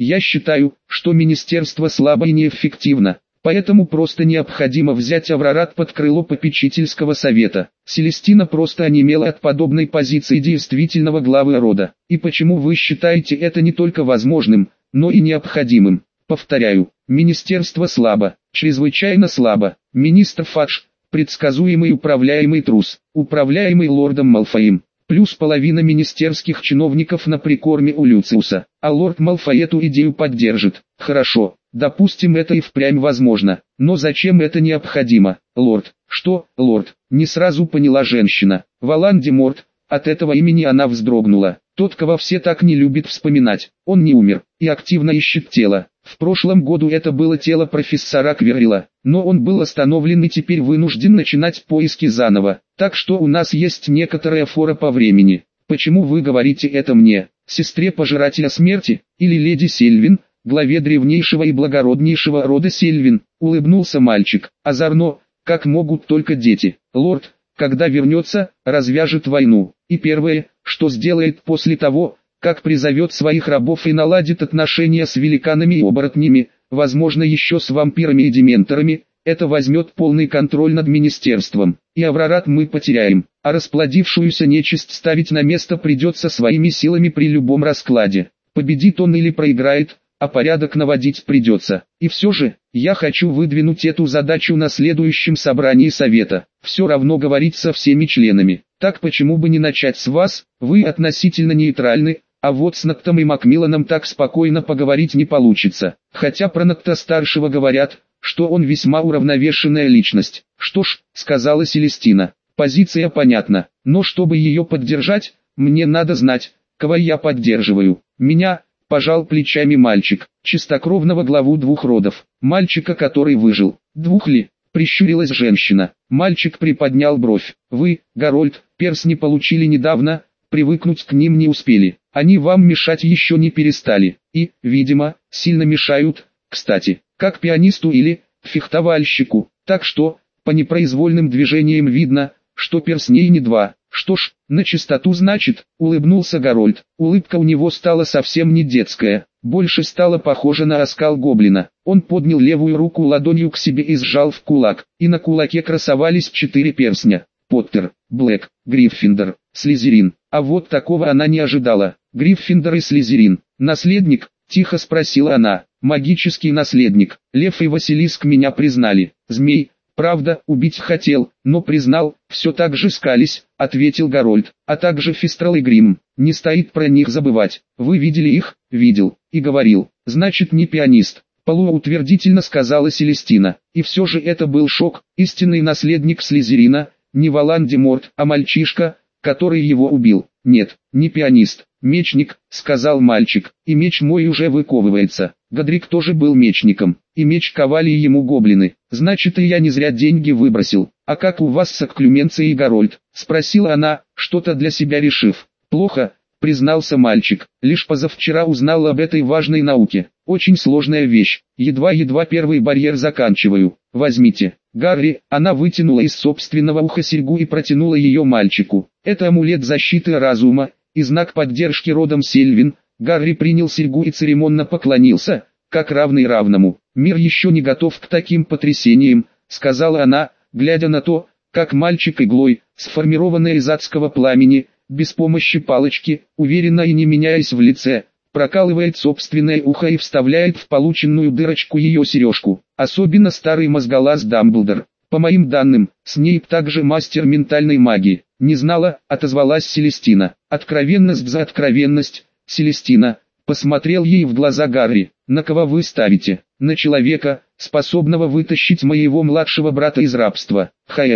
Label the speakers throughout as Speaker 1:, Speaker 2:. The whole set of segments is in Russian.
Speaker 1: Я считаю, что министерство слабо и неэффективно. Поэтому просто необходимо взять Аврорат под крыло попечительского совета. Селестина просто онемела от подобной позиции действительного главы рода. И почему вы считаете это не только возможным, но и необходимым? Повторяю, министерство слабо, чрезвычайно слабо. Министр Фадж, предсказуемый управляемый трус, управляемый лордом Малфоем. Плюс половина министерских чиновников на прикорме у Люциуса. А лорд Малфой эту идею поддержит. Хорошо. Допустим, это и впрямь возможно, но зачем это необходимо, лорд? Что, лорд? Не сразу поняла женщина. Волан-де-Морт, от этого имени она вздрогнула. Тот, кого все так не любят вспоминать, он не умер и активно ищет тело. В прошлом году это было тело профессора Кверрила, но он был остановлен и теперь вынужден начинать поиски заново. Так что у нас есть некоторая фора по времени. Почему вы говорите это мне, сестре пожирателя смерти, или леди Сельвин? Главе древнейшего и благороднейшего рода Сельвин, улыбнулся мальчик, озорно, как могут только дети. Лорд, когда вернется, развяжет войну, и первое, что сделает после того, как призовет своих рабов и наладит отношения с великанами и оборотнями, возможно еще с вампирами и дементорами, это возьмет полный контроль над министерством, и Аврорат мы потеряем, а расплодившуюся нечисть ставить на место придется своими силами при любом раскладе. Победит он или проиграет, а порядок наводить придется. И все же, я хочу выдвинуть эту задачу на следующем собрании совета. Все равно говорить со всеми членами. Так почему бы не начать с вас, вы относительно нейтральны, а вот с Ноктом и Макмилланом так спокойно поговорить не получится. Хотя про Нокта-старшего говорят, что он весьма уравновешенная личность. Что ж, сказала Селестина, позиция понятна, но чтобы ее поддержать, мне надо знать, кого я поддерживаю. Меня... Пожал плечами мальчик, чистокровного главу двух родов, мальчика, который выжил. Двух ли? Прищурилась женщина. Мальчик приподнял бровь. Вы, Гарольд, перстни получили недавно, привыкнуть к ним не успели. Они вам мешать еще не перестали. И, видимо, сильно мешают, кстати, как пианисту или фехтовальщику. Так что, по непроизвольным движениям видно, что перстней не два. Что ж, на чистоту значит, улыбнулся Гарольд. Улыбка у него стала совсем не детская, больше стала похожа на оскал гоблина. Он поднял левую руку ладонью к себе и сжал в кулак, и на кулаке красовались 4 перстня. Поттер, Блэк, Гриффиндор, Слизерин. А вот такого она не ожидала. Гриффиндор и Слизерин. Наследник? Тихо спросила она. Магический наследник. Лев и Василиск меня признали. Змей, правда, убить хотел, но признал, все так же скались, ответил Гарольд, а также Фистрал и Грим, не стоит про них забывать. Вы видели их? Видел, и говорил, значит не пианист. Полуутвердительно сказала Селестина, и все же это был шок, истинный наследник Слизерина, не Волан-де-Морт, а мальчишка, который его убил. Нет, не пианист, мечник, сказал мальчик, и меч мой уже выковывается. Годрик тоже был мечником, и меч ковали ему гоблины, значит и я не зря деньги выбросил. А как у вас с Акклюменцией, Гарольд? Спросила она, что-то для себя решив. Плохо, признался мальчик, лишь позавчера узнал об этой важной науке. Очень сложная вещь, едва-едва первый барьер заканчиваю. Возьмите. Гарри, она вытянула из собственного уха серьгу и протянула ее мальчику. Это амулет защиты разума, и знак поддержки родом Сельвин. Гарри принял серьгу и церемонно поклонился, как равный равному. «Мир еще не готов к таким потрясениям», — сказала она, глядя на то, как мальчик иглой, сформированной из адского пламени, без помощи палочки, уверенно и не меняясь в лице, прокалывает собственное ухо и вставляет в полученную дырочку ее сережку. Особенно старый мозголаз Дамблдор. По моим данным, Снейп также мастер ментальной магии. Не знала, отозвалась Селестина. Откровенность за откровенность. Селестина, посмотрел ей в глаза Гарри. На кого вы ставите? На человека, способного вытащить моего младшего брата из рабства.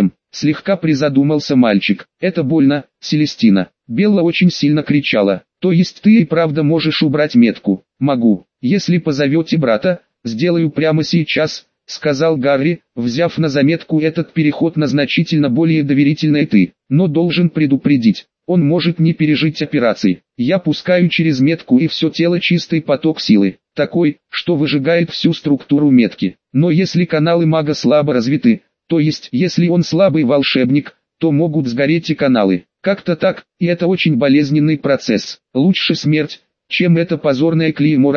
Speaker 1: Слегка призадумался мальчик. Это больно, Селестина. Белла очень сильно кричала. То есть ты и правда можешь убрать метку? Могу. Если позовете брата, сделаю прямо сейчас, сказал Гарри, взяв на заметку этот переход на значительно более доверительное ты. Но должен предупредить. Он может не пережить операции. Я пускаю через метку и все тело чистый поток силы, такой, что выжигает всю структуру метки. Но если каналы мага слабо развиты, то есть если он слабый волшебник, то могут сгореть и каналы. Как-то так, и это очень болезненный процесс. Лучше смерть, чем это позорное клеймо раба.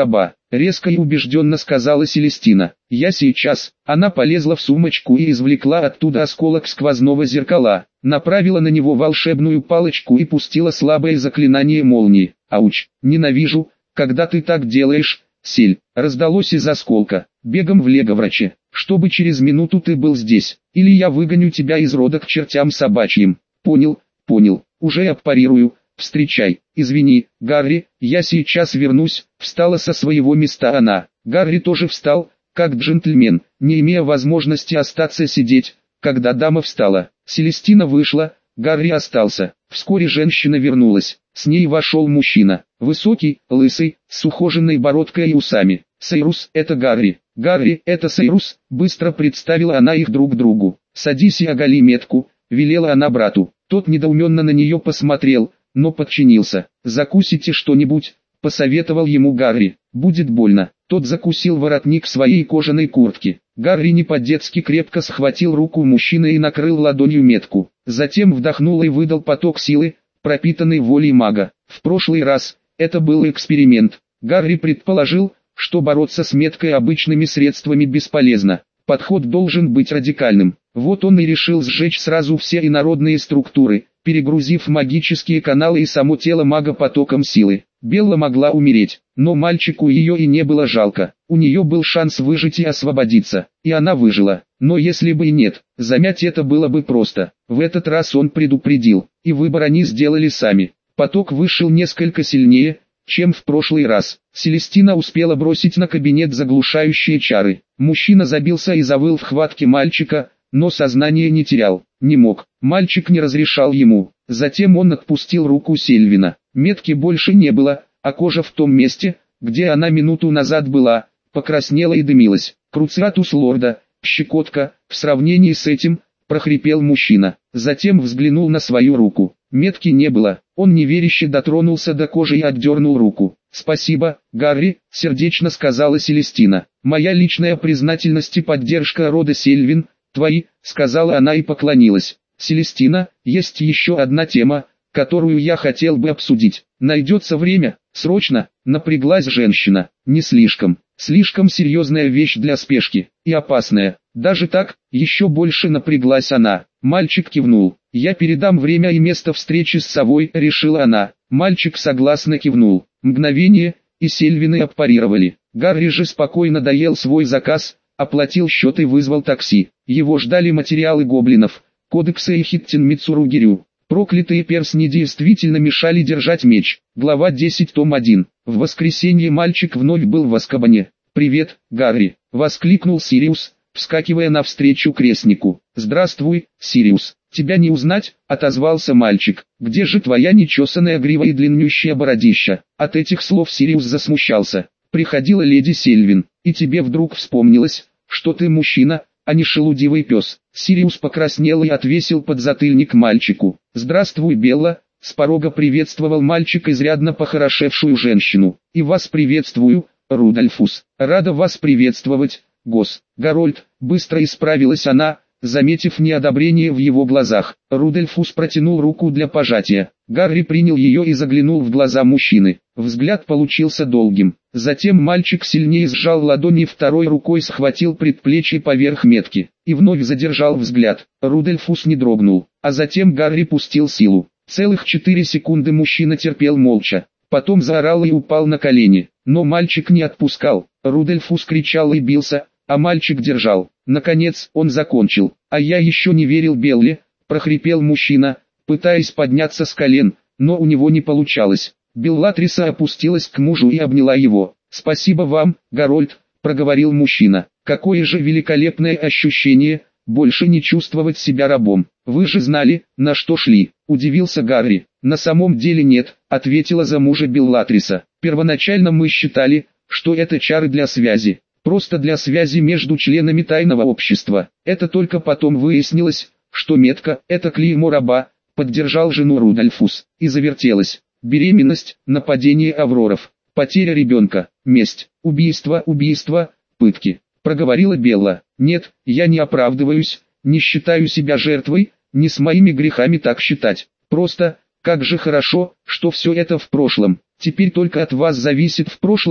Speaker 1: резко и убежденно сказала Селестина. Я сейчас. Она полезла в сумочку и извлекла оттуда осколок сквозного зеркала, направила на него волшебную палочку и пустила слабое заклинание молнии. Ауч, ненавижу, когда ты так делаешь, Сель. Раздалось из осколка. Бегом влево, врачи, чтобы через минуту ты был здесь, или я выгоню тебя из рода к чертям собачьим. Понял, понял, уже аппарирую. Встречай. Извини, Гарри, я сейчас вернусь. Встала со своего места она. Гарри тоже встал, как джентльмен, не имея возможности остаться сидеть, когда дама встала. Селестина вышла, Гарри остался. Вскоре женщина вернулась. С ней вошел мужчина. Высокий, лысый, с ухоженной бородкой и усами. «Сайрус, это Гарри. Гарри, это Сайрус», быстро представила она их друг другу. «Садись и оголи метку», велела она брату. Тот недоуменно на нее посмотрел, но подчинился. «Закусите что-нибудь», посоветовал ему Гарри. «Будет больно». Тот закусил воротник своей кожаной куртки. Гарри не по-детски крепко схватил руку мужчины и накрыл ладонью метку. Затем вдохнул и выдал поток силы, пропитанный волей мага. В прошлый раз это был эксперимент. Гарри предположил, что бороться с меткой обычными средствами бесполезно. Подход должен быть радикальным. Вот он и решил сжечь сразу все инородные структуры, перегрузив магические каналы и само тело мага потоком силы. Белла могла умереть, но мальчику ее и не было жалко. У нее был шанс выжить и освободиться, и она выжила. Но если бы и нет, замять это было бы просто. В этот раз он предупредил, и выбор они сделали сами. Поток вышел несколько сильнее, чем в прошлый раз. Селестина успела бросить на кабинет заглушающие чары. Мужчина забился и завыл в хватке мальчика, но сознание не терял, не мог. Мальчик не разрешал ему. Затем он отпустил руку Сильвина. Метки больше не было, а кожа в том месте, где она минуту назад была, покраснела и дымилась. «Круциатус лорда, щекотка, в сравнении с этим», прохрипел мужчина. Затем взглянул на свою руку. Метки не было. Он неверяще дотронулся до кожи и отдернул руку. «Спасибо, Гарри», — сердечно сказала Селестина. «Моя личная признательность и поддержка рода Сильвин, твои», — сказала она и поклонилась. «Селестина, есть еще одна тема, которую я хотел бы обсудить. Найдется время?» «Срочно», — напряглась женщина. «Не слишком. Слишком серьезная вещь для спешки. И опасная». Даже так, еще больше напряглась она. Мальчик кивнул. «Я передам время и место встречи с совой», — решила она. Мальчик согласно кивнул. Мгновение, и Сильвины аппарировали. Гарри же спокойно доел свой заказ, оплатил счет и вызвал такси. Его ждали материалы гоблинов, кодекса и Хиттин Мицуругирю. Проклятые перстни действительно мешали держать меч. Глава 10, том 1. В воскресенье мальчик вновь был в Азкабане. «Привет, Гарри!» — воскликнул Сириус, вскакивая навстречу крестнику. «Здравствуй, Сириус! Тебя не узнать?» — отозвался мальчик. «Где же твоя нечесанная грива и длиннющая бородища?» От этих слов Сириус засмущался. «Приходила леди Сильвин, и тебе вдруг вспомнилось, что ты мужчина, а не шелудивый пес». Сириус покраснел и отвесил подзатыльник мальчику. «Здравствуй, Белла!» — с порога приветствовал мальчик изрядно похорошевшую женщину. «И вас приветствую, Рудольфус. Рада вас приветствовать, Гарольд», — быстро исправилась она, заметив неодобрение в его глазах. Рудольфус протянул руку для пожатия. Гарри принял ее и заглянул в глаза мужчины. Взгляд получился долгим. Затем мальчик сильнее сжал ладони и второй рукой схватил предплечье поверх метки. И вновь задержал взгляд. Рудольфус не дрогнул. А затем Гарри пустил силу. Целых 4 секунды мужчина терпел молча. Потом заорал и упал на колени. Но мальчик не отпускал. Рудольфус кричал и бился, а мальчик держал. Наконец он закончил. «А я еще не верил Белле», — прохрипел мужчина, пытаясь подняться с колен, но у него не получалось. Беллатриса опустилась к мужу и обняла его. «Спасибо вам, Гарольд», — проговорил мужчина. «Какое же великолепное ощущение, больше не чувствовать себя рабом. Вы же знали, на что шли», — удивился Гарри. «На самом деле нет», — ответила за мужа Беллатриса. «Первоначально мы считали, что это чары для связи. Просто для связи между членами тайного общества. Это только потом выяснилось, что метка — это клеймо раба», — поддержал жену Рудольфус. И завертелось. Беременность, нападение Авроров, потеря ребенка, месть, убийство, пытки. Проговорила Белла. «Нет, я не оправдываюсь, не считаю себя жертвой, не с моими грехами так считать. Просто, как же хорошо, что все это в прошлом. Теперь только от вас зависит, в прошлом ли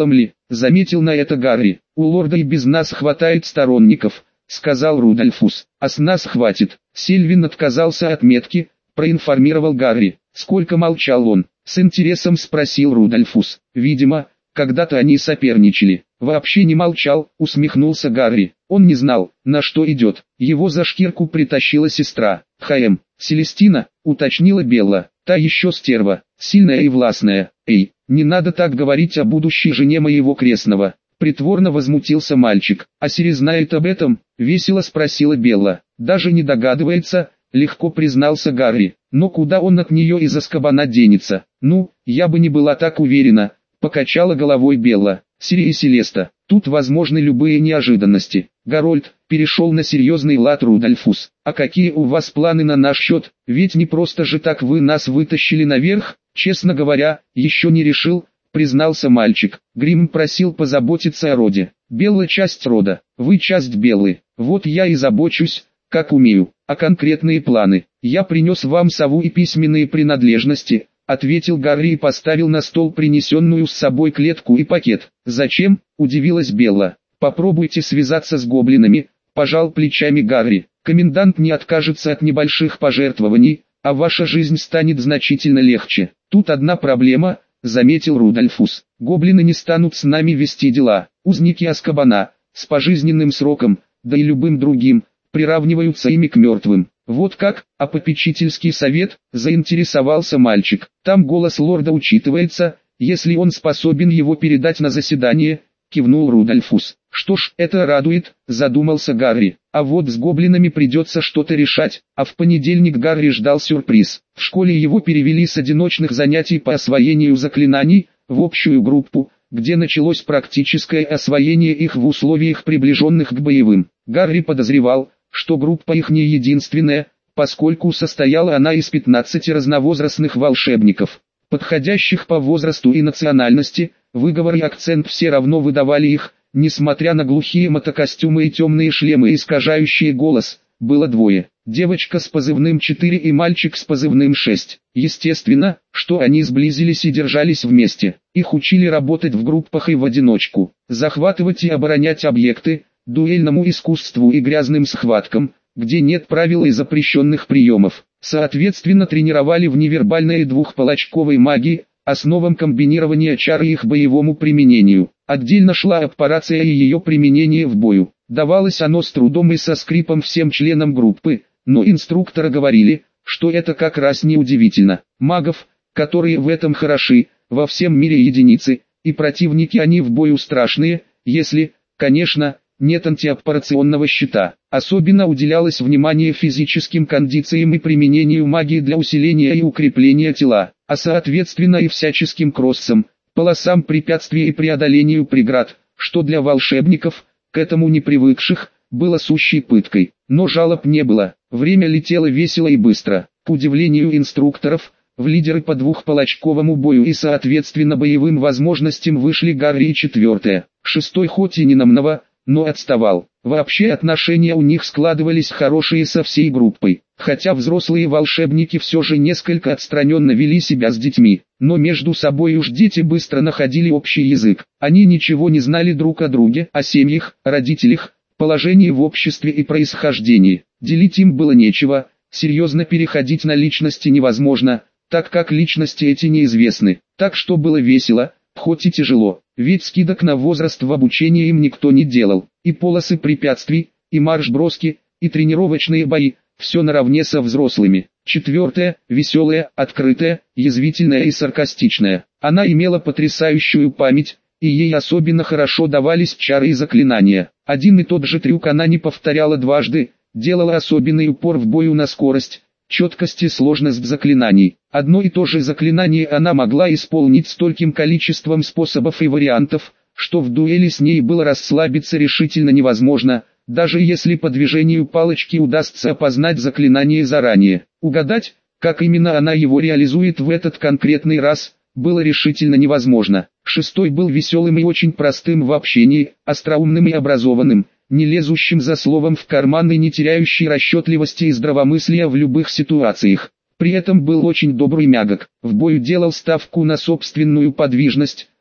Speaker 1: заметил на это Гарри. «У лорда и без нас хватает сторонников», — сказал Рудольфус. «А с нас хватит». Сильвин отказался от метки, проинформировал Гарри. Сколько молчал он? С интересом спросил Рудольфус. Видимо, когда-то они соперничали. Вообще не молчал, усмехнулся Гарри. Он не знал, на что идет. Его за шкирку притащила сестра. «ХМ, Селестина», уточнила Белла. «Та еще стерва, сильная и властная». «Эй, не надо так говорить о будущей жене моего крестного». Притворно возмутился мальчик. «А Сири знает об этом?» Весело спросила Белла. «Даже не догадывается», легко признался Гарри. «Но куда он от нее из Азкабана денется?» «Ну, я бы не была так уверена», покачала головой Белла. «Сири и Селеста, тут возможны любые неожиданности». Гарольд перешел на серьезный лад Рудольфус. «А какие у вас планы на наш счет? Ведь не просто же так вы нас вытащили наверх». «Честно говоря, еще не решил», признался мальчик. «Гримм просил позаботиться о роде». «Белла часть рода, вы часть Беллы. Вот я и забочусь, как умею. А конкретные планы? Я принес вам сову и письменные принадлежности», ответил Гарри и поставил на стол принесенную с собой клетку и пакет. «Зачем?» – удивилась Белла. «Попробуйте связаться с гоблинами», – пожал плечами Гарри. «Комендант не откажется от небольших пожертвований, а ваша жизнь станет значительно легче. Тут одна проблема», – заметил Рудольфус. «Гоблины не станут с нами вести дела. Узники Азкабана, с пожизненным сроком, да и любым другим, приравниваются ими к мертвым». «Вот как, а попечительский совет?» – заинтересовался мальчик. «Там голос лорда учитывается, если он способен его передать на заседание», – кивнул Рудольфус. «Что ж, это радует», – задумался Гарри. «А вот с гоблинами придется что-то решать». А в понедельник Гарри ждал сюрприз. В школе его перевели с одиночных занятий по освоению заклинаний в общую группу, где началось практическое освоение их в условиях, приближенных к боевым. Гарри подозревал, что группа их не единственная, поскольку состояла она из 15 разновозрастных волшебников, подходящих по возрасту и национальности. Выговор и акцент все равно выдавали их, несмотря на глухие мотокостюмы и темные шлемы, искажающие голос. Было двое: девочка с позывным 4 и мальчик с позывным 6. Естественно, что они сблизились и держались вместе. Их учили работать в группах и в одиночку, захватывать и оборонять объекты, дуэльному искусству и грязным схваткам, где нет правил и запрещенных приемов. Соответственно, тренировали в невербальной двухпалачковой магии, основам комбинирования чар и их боевому применению. Отдельно шла аппарация и ее применение в бою. Давалось оно с трудом и со скрипом всем членам группы, но инструкторы говорили, что это как раз не удивительно. Магов, которые в этом хороши, во всем мире единицы, и противники они в бою страшные, если, конечно, нет антиаппарационного щита. Особенно уделялось внимание физическим кондициям и применению магии для усиления и укрепления тела, а соответственно и всяческим кроссам, полосам препятствий и преодолению преград, что для волшебников, к этому не привыкших, было сущей пыткой. Но жалоб не было, время летело весело и быстро. К удивлению инструкторов, в лидеры по двухпалачковому бою и соответственно боевым возможностям вышли Гарри и 4-я. 6-й хоть и не намного, но отставал. Вообще отношения у них складывались хорошие со всей группой, хотя взрослые волшебники все же несколько отстраненно вели себя с детьми, но между собой уж дети быстро находили общий язык. Они ничего не знали друг о друге, о семьях, родителях, положении в обществе и происхождении. Делить им было нечего, серьезно переходить на личности невозможно, так как личности эти неизвестны. Так что было весело, хоть и тяжело, ведь скидок на возраст в обучении им никто не делал. И полосы препятствий, и марш-броски, и тренировочные бои, все наравне со взрослыми. 4-я, веселая, открытая, язвительная и саркастичная. Она имела потрясающую память, и ей особенно хорошо давались чары и заклинания. Один и тот же трюк она не повторяла дважды, делала особенный упор в бою на скорость, четкость и сложность заклинаний. Одно и то же заклинание она могла исполнить стольким количеством способов и вариантов, что в дуэли с ней было расслабиться решительно невозможно, даже если по движению палочки удастся опознать заклинание заранее. Угадать, как именно она его реализует в этот конкретный раз, было решительно невозможно. 6-й был веселым и очень простым в общении, остроумным и образованным, не лезущим за словом в карман и не теряющий расчетливости и здравомыслия в любых ситуациях. При этом был очень добрый и мягок, в бою делал ставку на собственную подвижность,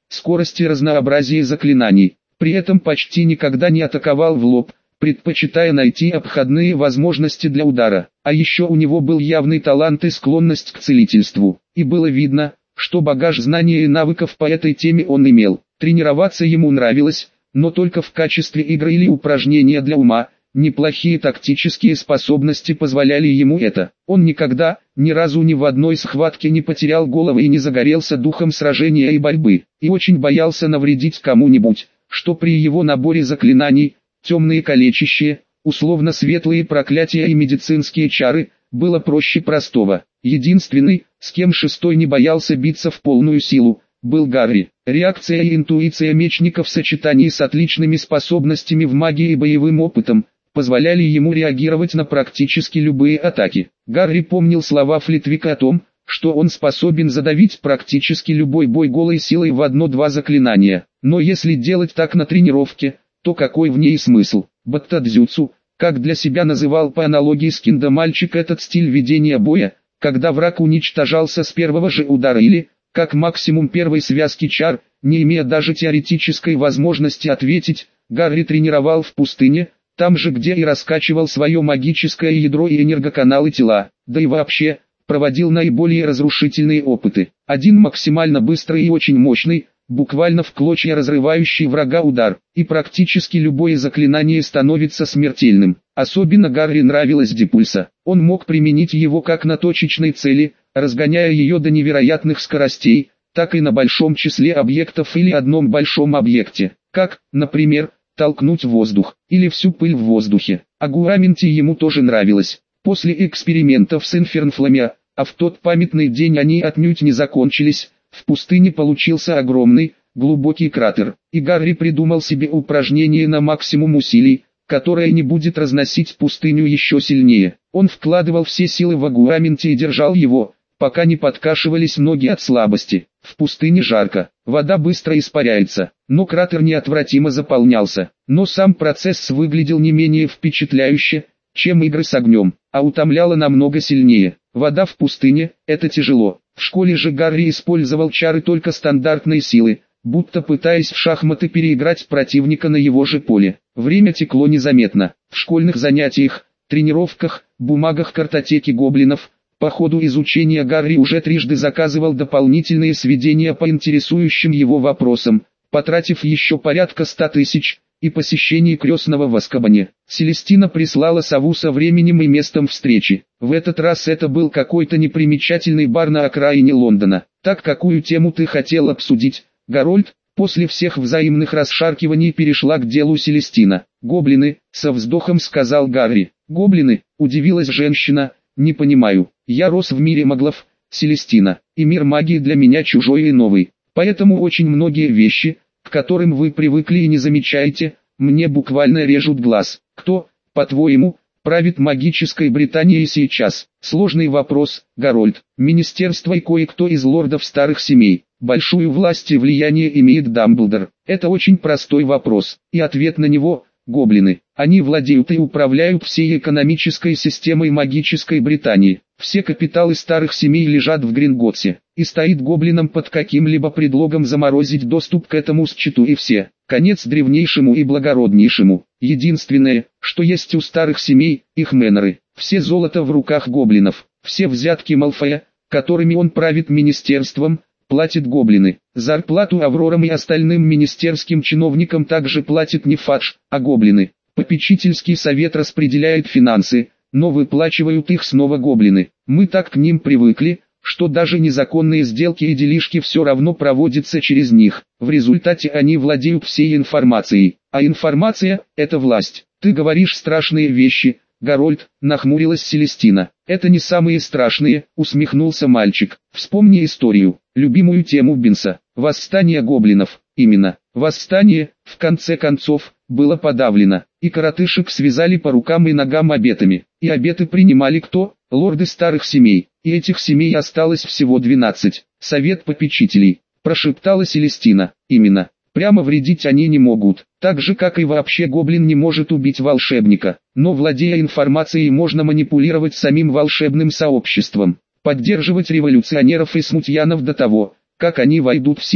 Speaker 1: скорости и разнообразии заклинаний. При этом почти никогда не атаковал в лоб, предпочитая найти обходные возможности для удара. А еще у него был явный талант и склонность к целительству. И было видно, что багаж знаний и навыков по этой теме он имел. Тренироваться ему нравилось, но только в качестве игры или упражнения для ума. Неплохие тактические способности позволяли ему это. Он никогда, ни разу ни в одной схватке не потерял головы и не загорелся духом сражения и борьбы. И очень боялся навредить кому-нибудь, что при его наборе заклинаний, темные калечащие, условно светлые проклятия и медицинские чары, было проще простого. Единственный, с кем шестой не боялся биться в полную силу, был Гарри. Реакция и интуиция мечника в сочетании с отличными способностями в магии и боевым опытом, позволяли ему реагировать на практически любые атаки. Гарри помнил слова Флитвика о том, что он способен задавить практически любой бой голой силой в одно-два заклинания. Но если делать так на тренировке, то какой в ней смысл? Баттадзюцу, как для себя называл по аналогии с киндо мальчик этот стиль ведения боя, когда враг уничтожался с первого же удара или, как максимум первой связки чар, не имея даже теоретической возможности ответить, Гарри тренировал в пустыне, там же где и раскачивал свое магическое ядро и энергоканалы тела, да и вообще, проводил наиболее разрушительные опыты. Один максимально быстрый и очень мощный, буквально в клочья разрывающий врага удар, и практически любое заклинание становится смертельным. Особенно Гарри нравилась Дипульса. Он мог применить его как на точечной цели, разгоняя ее до невероятных скоростей, так и на большом числе объектов или одном большом объекте, как, например, толкнуть воздух, или всю пыль в воздухе. А Гураменти ему тоже нравилось. После экспериментов с Инфернфлами, а в тот памятный день они отнюдь не закончились, в пустыне получился огромный, глубокий кратер, и Гарри придумал себе упражнение на максимум усилий, которое не будет разносить пустыню еще сильнее. Он вкладывал все силы в Агураменти и держал его, пока не подкашивались ноги от слабости. В пустыне жарко, вода быстро испаряется, но кратер неотвратимо заполнялся. Но сам процесс выглядел не менее впечатляюще, чем игры с огнем, а утомляло намного сильнее. Вода в пустыне – это тяжело. В школе же Гарри использовал чары только стандартной силы, будто пытаясь в шахматы переиграть противника на его же поле. Время текло незаметно. В школьных занятиях, тренировках, бумагах картотеки гоблинов, по ходу изучения Гарри уже трижды заказывал дополнительные сведения по интересующим его вопросам, потратив еще порядка 100 тысяч, и посещение крестного в Азкабане. Селестина прислала сову со временем и местом встречи. В этот раз это был какой-то непримечательный бар на окраине Лондона. Так, какую тему ты хотел обсудить, Гарольд? После всех взаимных расшаркиваний перешла к делу Селестина. «Гоблины», — со вздохом сказал Гарри. «Гоблины», — удивилась женщина, — «не понимаю. Я рос в мире маглов, Селестина, и мир магии для меня чужой и новый. Поэтому очень многие вещи, к которым вы привыкли и не замечаете, мне буквально режут глаз. Кто, по-твоему, правит магической Британией сейчас? Сложный вопрос, Гарольд. Министерство и кое-кто из лордов старых семей. Большую власть и влияние имеет Дамблдор. Это очень простой вопрос, и ответ на него – гоблины. Они владеют и управляют всей экономической системой магической Британии. Все капиталы старых семей лежат в Гринготсе, и стоит гоблинам под каким-либо предлогом заморозить доступ к этому счету и все. Конец древнейшему и благороднейшему. Единственное, что есть у старых семей, их мэннеры. Все золото в руках гоблинов. Все взятки Малфоя, которыми он правит министерством, платят гоблины. Зарплату Аврорам и остальным министерским чиновникам также платит не Фадж, а гоблины. Попечительский совет распределяет финансы, но выплачивают их снова гоблины. Мы так к ним привыкли, что даже незаконные сделки и делишки все равно проводятся через них. В результате они владеют всей информацией. А информация – это власть. Ты говоришь страшные вещи, Гарольд, нахмурилась Селестина. Это не самые страшные, усмехнулся мальчик. Вспомни историю, любимую тему Бинса. Восстание гоблинов. Именно. Восстание, в конце концов, было подавлено, и коротышек связали по рукам и ногам обетами. И обеты принимали кто? Лорды старых семей. И этих семей осталось всего 12. Совет попечителей, прошептала Селестина. Именно. Прямо вредить они не могут, так же как и вообще гоблин не может убить волшебника. Но владея информацией можно манипулировать самим волшебным сообществом, поддерживать революционеров и смутьянов до того, как они войдут в силу.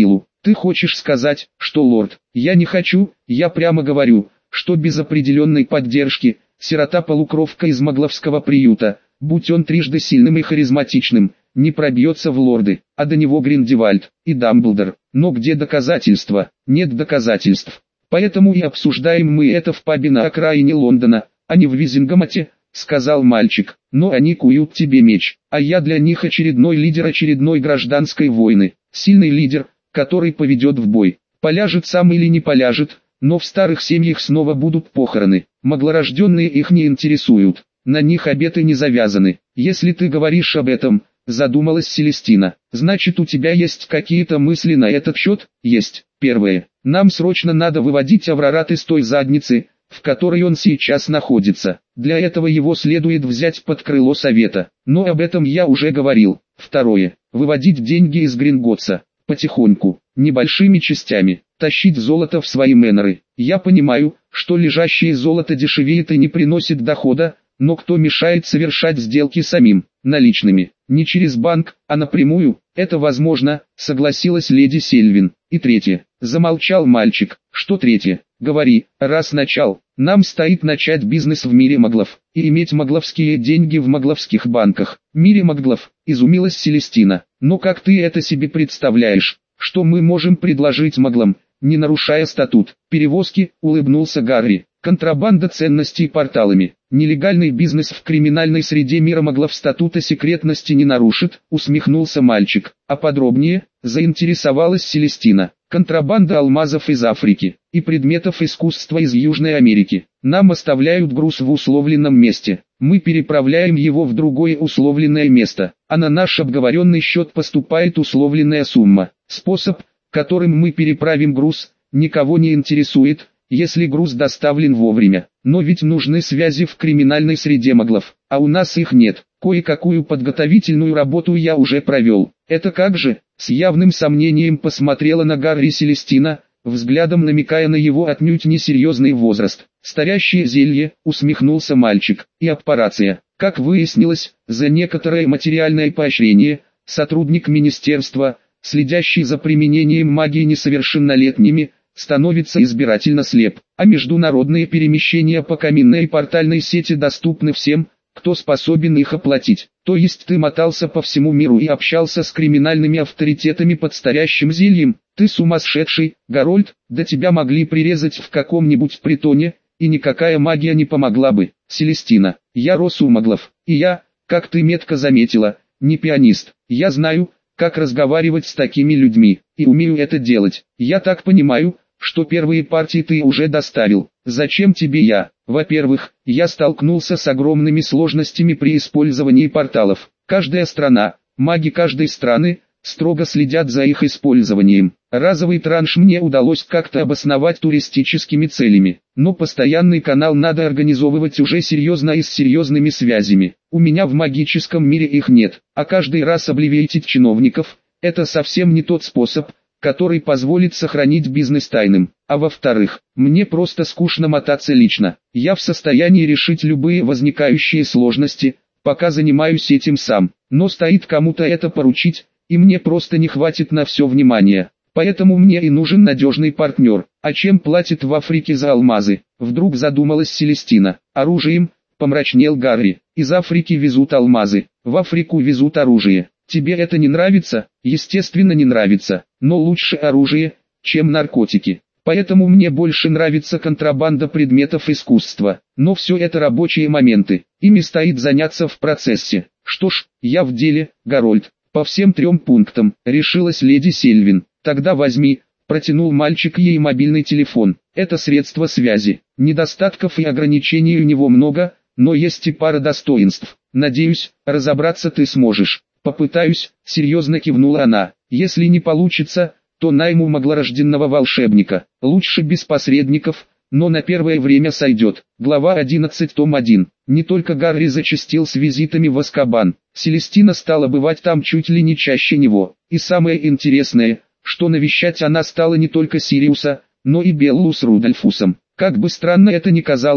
Speaker 1: Ты хочешь сказать, что лорд? Я не хочу, я прямо говорю, что без определенной поддержки, сирота-полукровка из магловского приюта, будь он трижды сильным и харизматичным, не пробьется в лорды, а до него Гриндевальд и Дамблдор. Но где доказательства? Нет доказательств. Поэтому и обсуждаем мы это в пабе на окраине Лондона, а не в Визингамате, сказал мальчик. Но они куют тебе меч, а я для них очередной лидер очередной гражданской войны. Сильный лидер, который поведет в бой. Поляжет сам или не поляжет, но в старых семьях снова будут похороны. Маглорожденные их не интересуют, на них обеты не завязаны. Если ты говоришь об этом, задумалась Селестина, значит у тебя есть какие-то мысли на этот счет? Есть. Первое. Нам срочно надо выводить Аврорат из той задницы, в которой он сейчас находится. Для этого его следует взять под крыло совета. Но об этом я уже говорил. Второе. Выводить деньги из Гринготса. Потихоньку, небольшими частями, тащить золото в свои мэноры. Я понимаю, что лежащее золото дешевеет и не приносит дохода, но кто мешает совершать сделки самим, наличными, не через банк, а напрямую? Это возможно, согласилась леди Сельвин. И третье. Замолчал мальчик. Что третье? Говори, раз начал. Нам стоит начать бизнес в мире маглов, и иметь магловские деньги в магловских банках. Мире маглов, изумилась Селестина. Но как ты это себе представляешь? Что мы можем предложить маглам, не нарушая статут? Перевозки, улыбнулся Гарри. Контрабанда ценностей порталами. Нелегальный бизнес в криминальной среде мира маглов статута секретности не нарушит, усмехнулся мальчик. А подробнее, заинтересовалась Селестина. Контрабанда алмазов из Африки и предметов искусства из Южной Америки. Нам оставляют груз в условленном месте. Мы переправляем его в другое условленное место, а на наш обговоренный счет поступает условленная сумма. Способ, которым мы переправим груз, никого не интересует, если груз доставлен вовремя. Но ведь нужны связи в криминальной среде маглов, а у нас их нет. Кое-какую подготовительную работу я уже провел. Это как же? С явным сомнением посмотрела на Гарри Селестина, взглядом намекая на его отнюдь несерьезный возраст. «Старящее зелье», усмехнулся мальчик, и операция. Как выяснилось, за некоторое материальное поощрение, сотрудник министерства, следящий за применением магии несовершеннолетними, становится избирательно слеп, а международные перемещения по каминной и портальной сети доступны всем, кто способен их оплатить. То есть ты мотался по всему миру и общался с криминальными авторитетами под старящим зельем? Ты сумасшедший, Гарольд, да тебя могли прирезать в каком-нибудь притоне, и никакая магия не помогла бы. Селестина, я рос у маглов, и я, как ты метко заметила, не пианист. Я знаю, как разговаривать с такими людьми, и умею это делать. Я так понимаю, что первые партии ты уже доставил. Зачем тебе я? Во-первых, я столкнулся с огромными сложностями при использовании порталов. Каждая страна, маги каждой страны, строго следят за их использованием. Разовый транш мне удалось как-то обосновать туристическими целями, но постоянный канал надо организовывать уже серьезно и с серьезными связями. У меня в магическом мире их нет, а каждый раз обливейтить чиновников – это совсем не тот способ, который позволит сохранить бизнес тайным. А во-вторых, мне просто скучно мотаться лично. Я в состоянии решить любые возникающие сложности, пока занимаюсь этим сам. Но стоит кому-то это поручить, и мне просто не хватит на все внимания. Поэтому мне и нужен надежный партнер. А чем платят в Африке за алмазы? Вдруг задумалась Селестина. Оружием, помрачнел Гарри. Из Африки везут алмазы, в Африку везут оружие. Тебе это не нравится? Естественно не нравится, но лучше оружие, чем наркотики. Поэтому мне больше нравится контрабанда предметов искусства. Но все это рабочие моменты, ими стоит заняться в процессе. Что ж, я в деле, Гарольд. По всем 3 пунктам, решилась леди Сельвин. Тогда возьми, протянул мальчик ей мобильный телефон. Это средство связи. Недостатков и ограничений у него много, но есть и пара достоинств. Надеюсь, разобраться ты сможешь. Попытаюсь, серьезно кивнула она. Если не получится, то найму маглорожденного волшебника. Лучше без посредников, но на первое время сойдет. Глава 11, том 1. Не только Гарри зачастил с визитами в Азкабан. Селестина стала бывать там чуть ли не чаще него. И самое интересное, что навещать она стала не только Сириуса, но и Беллу с Рудольфусом. Как бы странно это ни казалось,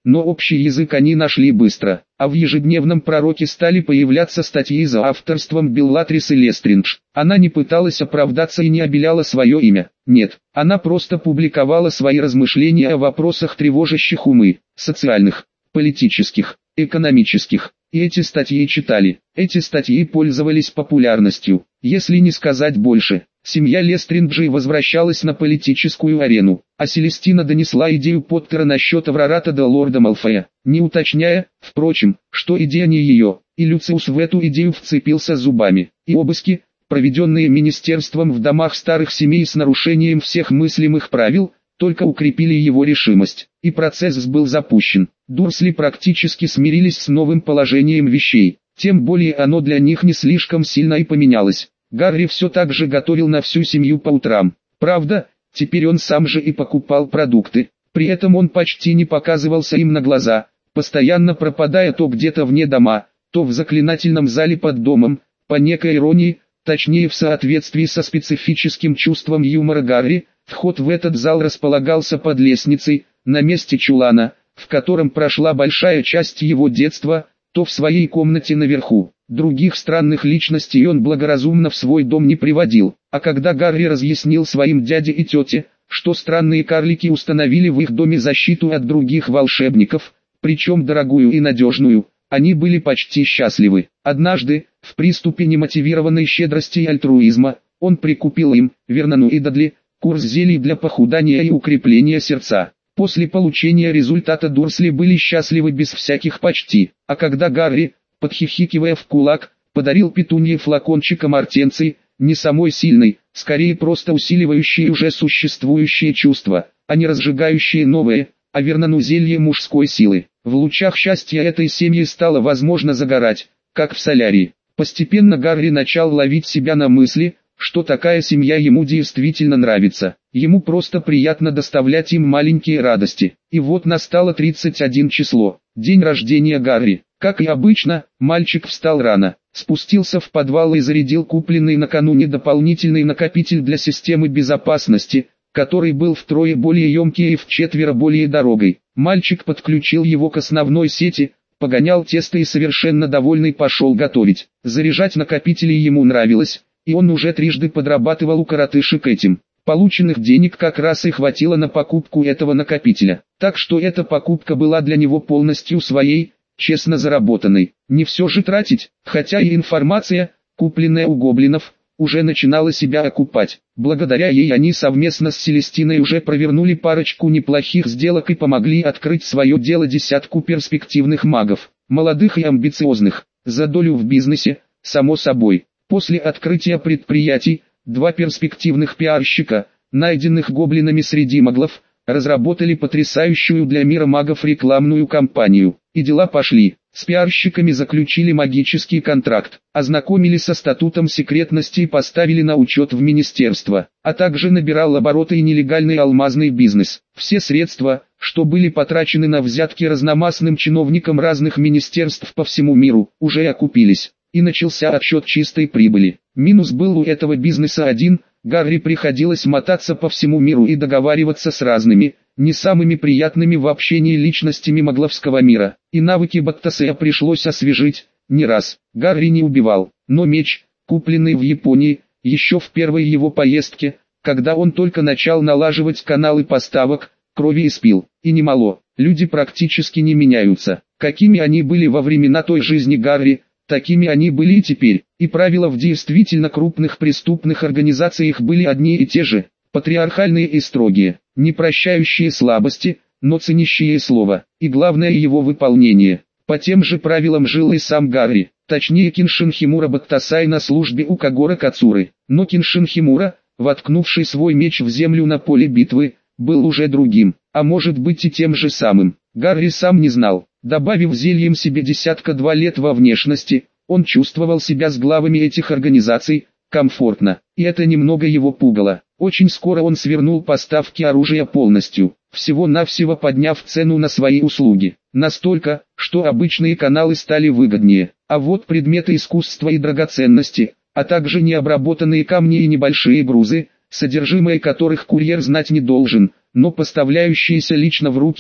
Speaker 1: но общий язык они нашли быстро, а в ежедневном пророке стали появляться статьи за авторством Беллатрис и Лестриндж. Она не пыталась оправдаться и не обеляла свое имя. Нет, она просто публиковала свои размышления о вопросах, тревожащих умы, социальных, политических, экономических. И эти статьи читали. Эти статьи пользовались популярностью, если не сказать больше. Семья Лестринджей возвращалась на политическую арену, а Селестина донесла идею Поттера насчет Аврората до лорда Малфоя, не уточняя, впрочем, что идея не ее, и Люциус в эту идею вцепился зубами. И обыски, проведенные министерством в домах старых семей с нарушением всех мыслимых правил, только укрепили его решимость, и процесс был запущен. Дурсли практически смирились с новым положением вещей, тем более оно для них не слишком сильно и поменялось. Гарри все так же готовил на всю семью по утрам. Правда, теперь он сам же и покупал продукты. При этом он почти не показывался им на глаза, постоянно пропадая то где-то вне дома, то в заклинательном зале под домом, по некой иронии, точнее в соответствии со специфическим чувством юмора Гарри. Вход в этот зал располагался под лестницей, на месте чулана, в котором прошла большая часть его детства, то в своей комнате наверху. Других странных личностей он благоразумно в свой дом не приводил, а когда Гарри разъяснил своим дяде и тете, что странные карлики установили в их доме защиту от других волшебников, причем дорогую и надежную, они были почти счастливы. Однажды, в приступе немотивированной щедрости и альтруизма, он прикупил им, Вернону и Дадли, курс зелий для похудания и укрепления сердца. После получения результата Дурсли были счастливы без всяких почти, а когда Гарри, подхихикивая в кулак, подарил Петунье флакончик амартенции, не самой сильной, скорее просто усиливающие уже существующие чувства, а не разжигающие новые, а Вернону зелье мужской силы. В лучах счастья этой семьи стало возможно загорать, как в солярии. Постепенно Гарри начал ловить себя на мысли, что такая семья ему действительно нравится. Ему просто приятно доставлять им маленькие радости. И вот настало 31 число, день рождения Гарри. Как и обычно, мальчик встал рано, спустился в подвал и зарядил купленный накануне дополнительный накопитель для системы безопасности, который был втрое более емкий и вчетверо более дорогой. Мальчик подключил его к основной сети, погонял тесто и совершенно довольный пошел готовить. Заряжать накопители ему нравилось, и он уже трижды подрабатывал у коротышек этим. Полученных денег как раз и хватило на покупку этого накопителя. Так что эта покупка была для него полностью своей, честно заработанной. Не все же тратить, хотя и информация, купленная у гоблинов, уже начинала себя окупать. Благодаря ей они совместно с Селестиной уже провернули парочку неплохих сделок и помогли открыть свое дело десятку перспективных магов, молодых и амбициозных, за долю в бизнесе, само собой. После открытия предприятий, два перспективных пиарщика, найденных гоблинами среди маглов, разработали потрясающую для мира магов рекламную кампанию. И дела пошли. С пиарщиками заключили магический контракт, ознакомились со статутом секретности и поставили на учет в министерство, а также набирал обороты и нелегальный алмазный бизнес. Все средства, что были потрачены на взятки разномастным чиновникам разных министерств по всему миру, уже окупились. И начался отсчет чистой прибыли. Минус был у этого бизнеса один: Гарри приходилось мотаться по всему миру и договариваться с разными, не самыми приятными в общении личностями магловского мира. И навыки Баттасея пришлось освежить, не раз. Гарри не убивал, но меч, купленный в Японии, еще в первой его поездке, когда он только начал налаживать каналы поставок, крови испил. И немало. Люди практически не меняются. Какими они были во времена той жизни Гарри, такими они были и теперь, и правила в действительно крупных преступных организациях были одни и те же, патриархальные и строгие, не прощающие слабости, но ценящие слово, и главное его выполнение. По тем же правилам жил и сам Гарри, точнее Киншин Химура Баттасай на службе у Кагора Кацуры, но Киншин Химура, воткнувший свой меч в землю на поле битвы, был уже другим, а может быть и тем же самым. Гарри сам не знал. Добавив зельем себе 10-2 лет во внешности, он чувствовал себя с главами этих организаций комфортно, и это немного его пугало. Очень скоро он свернул поставки оружия полностью, всего-навсего подняв цену на свои услуги. Настолько, что обычные каналы стали выгоднее, а вот предметы искусства и драгоценности, а также необработанные камни и небольшие грузы, содержимое которых курьер знать не должен, но поставляющиеся лично в руки,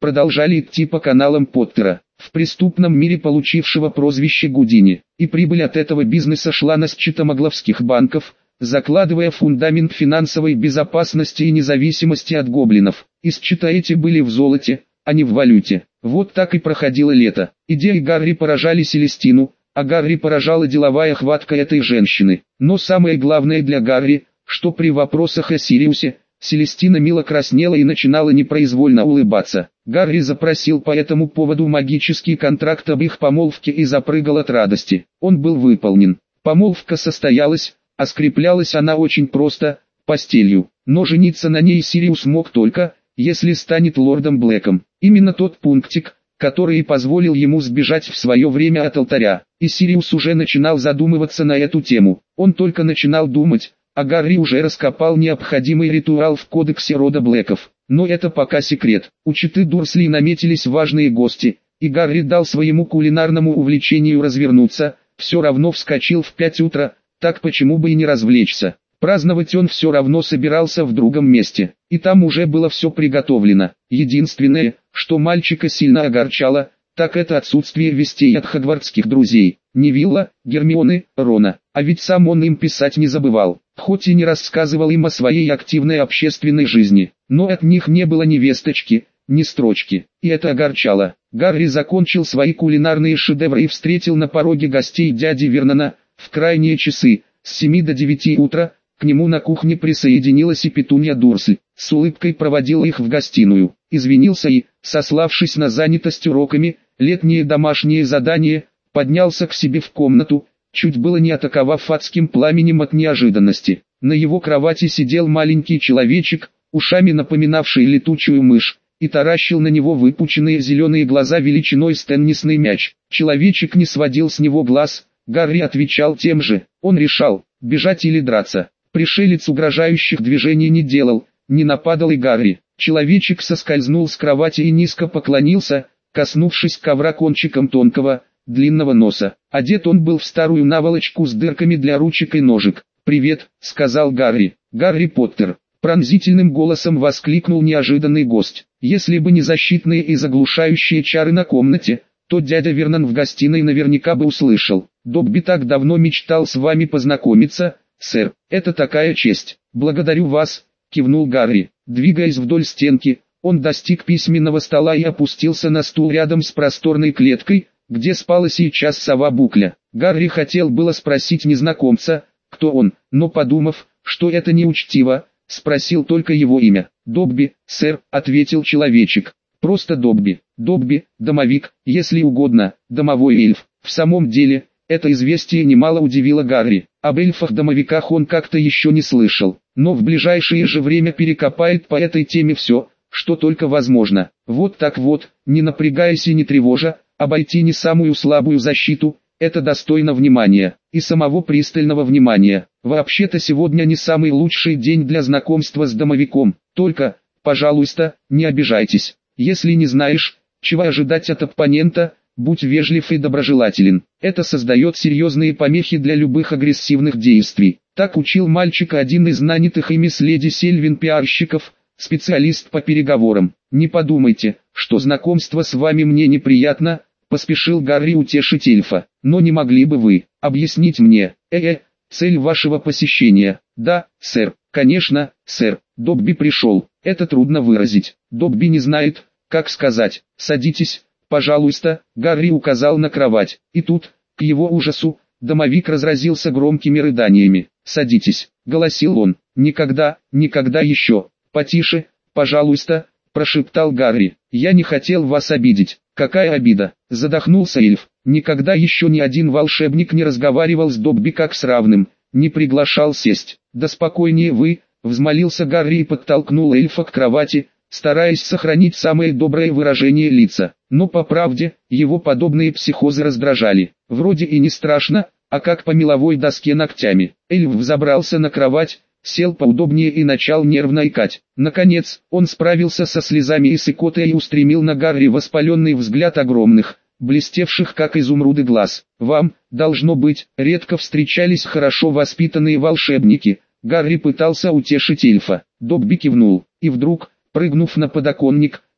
Speaker 1: продолжали идти по каналам Поттера, в преступном мире получившего прозвище Гудини, и прибыль от этого бизнеса шла на счета могловских банков, закладывая фундамент финансовой безопасности и независимости от гоблинов. И счета эти были в золоте, а не в валюте. Вот так и проходило лето. Идеи Гарри поражали Селестину, а Гарри поражала деловая хватка этой женщины. Но самое главное для Гарри, что при вопросах о Сириусе, Селестина мило краснела и начинала непроизвольно улыбаться. Гарри запросил по этому поводу магический контракт об их помолвке и запрыгал от радости. Он был выполнен. Помолвка состоялась, а скреплялась она очень просто, постелью. Но жениться на ней Сириус мог только, если станет лордом Блэком. Именно тот пунктик, который и позволил ему сбежать в свое время от алтаря. И Сириус уже начинал задумываться на эту тему. Он только начинал думать, а Гарри уже раскопал необходимый ритуал в кодексе рода Блэков. Но это пока секрет. У четы Дурсли наметились важные гости, и Гарри дал своему кулинарному увлечению развернуться, все равно вскочил в 5 утра, так почему бы и не развлечься. Праздновать он все равно собирался в другом месте, и там уже было все приготовлено. Единственное, что мальчика сильно огорчало, так это отсутствие вестей от хогвартских друзей, Невилла, Гермионы, Рона. А ведь сам он им писать не забывал, хоть и не рассказывал им о своей активной общественной жизни, но от них не было ни весточки, ни строчки, и это огорчало. Гарри закончил свои кулинарные шедевры и встретил на пороге гостей дяди Вернона, в крайние часы, с 7 до 9 утра. К нему на кухне присоединилась и Петунья Дурсль, с улыбкой проводила их в гостиную, извинился и, сославшись на занятость уроками, летние домашние задания, поднялся к себе в комнату, чуть было не атаковав адским пламенем от неожиданности. На его кровати сидел маленький человечек, ушами напоминавший летучую мышь, и таращил на него выпученные зеленые глаза величиной с теннисный мяч. Человечек не сводил с него глаз, Гарри отвечал тем же, он решал, бежать или драться. Пришелец угрожающих движений не делал, не нападал и Гарри. Человечек соскользнул с кровати и низко поклонился, коснувшись ковра кончиком тонкого, длинного носа. Одет он был в старую наволочку с дырками для ручек и ножек. «Привет», — сказал Гарри. «Гарри Поттер», — пронзительным голосом воскликнул неожиданный гость. Если бы не защитные и заглушающие чары на комнате, то дядя Вернон в гостиной наверняка бы услышал. «Добби так давно мечтал с вами познакомиться, сэр, это такая честь». «Благодарю вас», — кивнул Гарри. Двигаясь вдоль стенки, он достиг письменного стола и опустился на стул рядом с просторной клеткой, где спала сейчас сова Букля. Гарри хотел было спросить незнакомца, кто он, но подумав, что это неучтиво, спросил только его имя. «Добби, сэр», — ответил человечек. «Просто Добби». Добби, домовик, если угодно, домовой эльф. В самом деле, это известие немало удивило Гарри. Об эльфах-домовиках он как-то еще не слышал, но в ближайшее же время перекопает по этой теме все, что только возможно. Вот так вот, не напрягаясь и не тревожа, обойти не самую слабую защиту, это достойно внимания, и самого пристального внимания. Вообще-то сегодня не самый лучший день для знакомства с домовиком, только, пожалуйста, не обижайтесь. Если не знаешь, чего ожидать от оппонента, будь вежлив и доброжелателен. Это создает серьезные помехи для любых агрессивных действий. Так учил мальчика один из нанятых ими с леди Сельвин пиарщиков, специалист по переговорам. «Не подумайте, что знакомство с вами мне неприятно», — поспешил Гарри утешить эльфа. «Но не могли бы вы объяснить мне, цель вашего посещения?» «Да, сэр, конечно, сэр, Добби пришел». «Это трудно выразить. Добби не знает, как сказать. Садитесь, пожалуйста», — Гарри указал на кровать. И тут, к его ужасу, домовик разразился громкими рыданиями. «Садитесь», — голосил он. «Никогда, никогда еще». «Потише, пожалуйста», — прошептал Гарри. «Я не хотел вас обидеть». «Какая обида?» — задохнулся эльф. Никогда еще ни один волшебник не разговаривал с Добби как с равным, не приглашал сесть. «Да спокойнее вы», — взмолился Гарри и подтолкнул эльфа к кровати, стараясь сохранить самое доброе выражение лица. Но по правде, его подобные психозы раздражали. Вроде и не страшно, а как по меловой доске ногтями. Эльф взобрался на кровать, сел поудобнее и начал нервно икать. Наконец, он справился со слезами и с икотой и устремил на Гарри воспаленный взгляд огромных, блестевших как изумруды глаз. «Вам, должно быть, редко встречались хорошо воспитанные волшебники». Гарри пытался утешить эльфа. Добби кивнул, и вдруг, прыгнув на подоконник,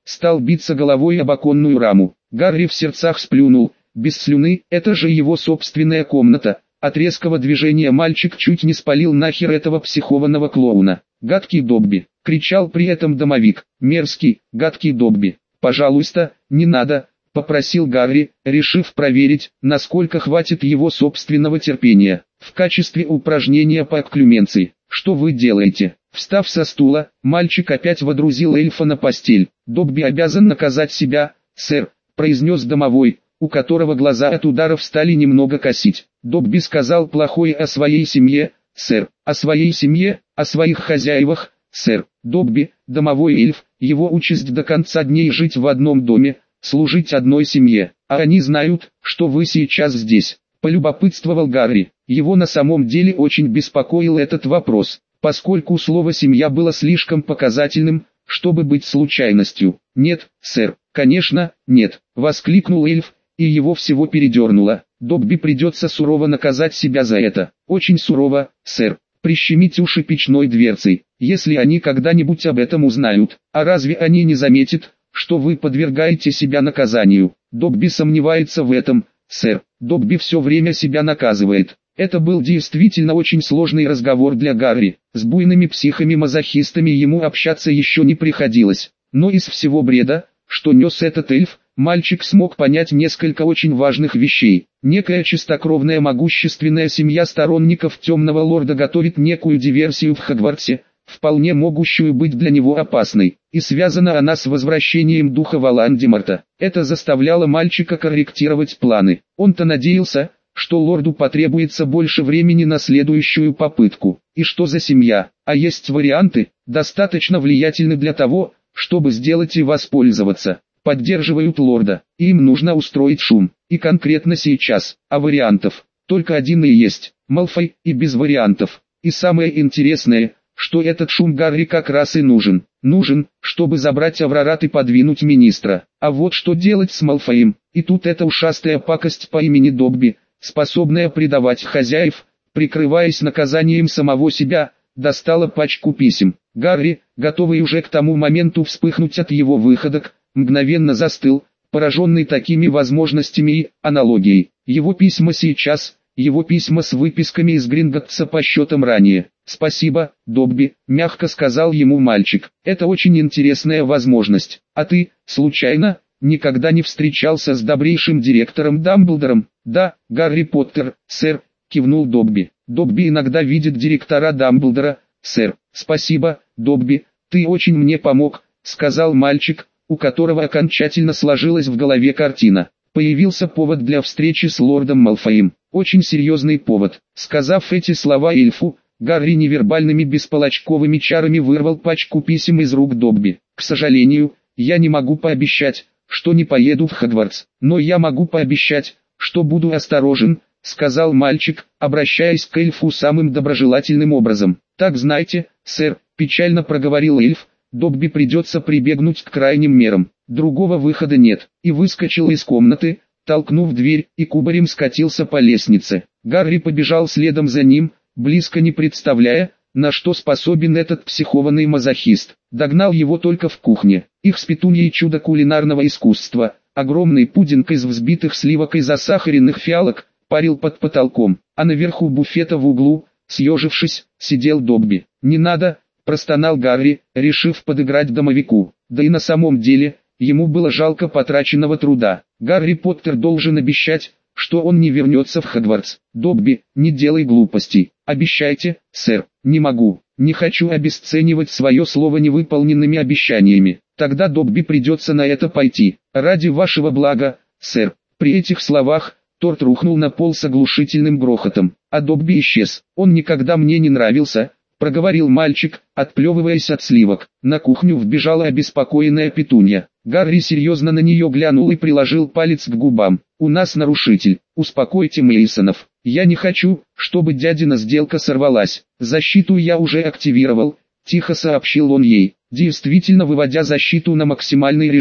Speaker 1: стал биться головой об оконную раму. Гарри в сердцах сплюнул, без слюны, это же его собственная комната. От резкого движения мальчик чуть не спалил нахер этого психованного клоуна. «Гадкий Добби!» — кричал при этом домовик. «Мерзкий, гадкий Добби! Пожалуйста, не надо!» — попросил Гарри, решив проверить, насколько хватит его собственного терпения. В качестве упражнения по окклюменции. «Что вы делаете?» Встав со стула, мальчик опять водрузил эльфа на постель. «Добби обязан наказать себя, сэр», — произнес домовой, у которого глаза от ударов стали немного косить. «Добби сказал плохое о своей семье, сэр». «О своей семье, о своих хозяевах, сэр». Добби, домовой эльф, его участь до конца дней жить в одном доме, служить одной семье. А они знают, что вы сейчас здесь. Полюбопытствовал Гарри. Его на самом деле очень беспокоил этот вопрос, поскольку слово «семья» было слишком показательным, чтобы быть случайностью. «Нет, сэр, конечно, нет», — воскликнул эльф, и его всего передернуло. «Добби придется сурово наказать себя за это». «Очень сурово, сэр. Прищемить уши печной дверцей, если они когда-нибудь об этом узнают. А разве они не заметят, что вы подвергаете себя наказанию?» «Добби сомневается в этом, сэр. Добби все время себя наказывает». Это был действительно очень сложный разговор для Гарри. С буйными психами-мазохистами ему общаться еще не приходилось. Но из всего бреда, что нес этот эльф, мальчик смог понять несколько очень важных вещей. Некая чистокровная могущественная семья сторонников Темного Лорда готовит некую диверсию в Хогвартсе, вполне могущую быть для него опасной, и связана она с возвращением духа Волан-де-Морта. Это заставляло мальчика корректировать планы. Он-то надеялся, что лорду потребуется больше времени на следующую попытку. И что за семья? А есть варианты, достаточно влиятельны для того, чтобы сделать и воспользоваться. Поддерживают лорда, и им нужно устроить шум. И конкретно сейчас, а вариантов только один и есть, Малфой, и без вариантов. И самое интересное, что этот шум Гарри как раз и нужен. Нужен, чтобы забрать Аврорат и подвинуть министра. А вот что делать с Малфоем? И тут эта ушастая пакость по имени Добби, способная предавать хозяев, прикрываясь наказанием самого себя, достала пачку писем. Гарри, готовый уже к тому моменту вспыхнуть от его выходок, мгновенно застыл, пораженный такими возможностями и аналогией. Его письма сейчас, его письма с выписками из Гринготтса по счетам ранее. «Спасибо, Добби», — мягко сказал ему мальчик. «Это очень интересная возможность. А ты, случайно, никогда не встречался с добрейшим директором Дамблдором?» «Да, Гарри Поттер, сэр», — кивнул Добби. «Добби иногда видит директора Дамблдора, сэр». «Спасибо, Добби, ты очень мне помог», — сказал мальчик, у которого окончательно сложилась в голове картина. Появился повод для встречи с лордом Малфоем. Очень серьезный повод. Сказав эти слова эльфу, Гарри невербальными бесполочковыми чарами вырвал пачку писем из рук Добби. «К сожалению, я не могу пообещать, что не поеду в Хогвартс, но я могу пообещать, что буду осторожен», — сказал мальчик, обращаясь к эльфу самым доброжелательным образом. «Так знаете, сэр», — печально проговорил эльф, — «Добби придется прибегнуть к крайним мерам. Другого выхода нет». И выскочил из комнаты, толкнув дверь, и кубарем скатился по лестнице. Гарри побежал следом за ним, близко не представляя, на что способен этот психованный мазохист. Догнал его только в кухне. Их с Петуньей чудо кулинарного искусства, огромный пудинг из взбитых сливок и засахаренных фиалок, парил под потолком, а наверху буфета в углу, съежившись, сидел Добби. «Не надо», — простонал Гарри, решив подыграть домовику. Да и на самом деле, ему было жалко потраченного труда. Гарри Поттер должен обещать, что он не вернется в Хогвартс. «Добби, не делай глупостей». «Обещайте, сэр». «Не могу, не хочу обесценивать свое слово невыполненными обещаниями». «Тогда Добби придется на это пойти. Ради вашего блага, сэр». При этих словах торт рухнул на пол с оглушительным грохотом, а Добби исчез. «Он никогда мне не нравился», — проговорил мальчик, отплевываясь от сливок. На кухню вбежала обеспокоенная Петунья. Гарри серьезно на нее глянул и приложил палец к губам. «У нас нарушитель. Успокойте Мейсонов. Я не хочу, чтобы дядина сделка сорвалась. Защиту я уже активировал», — тихо сообщил он ей, действительно выводя защиту на максимальный режим.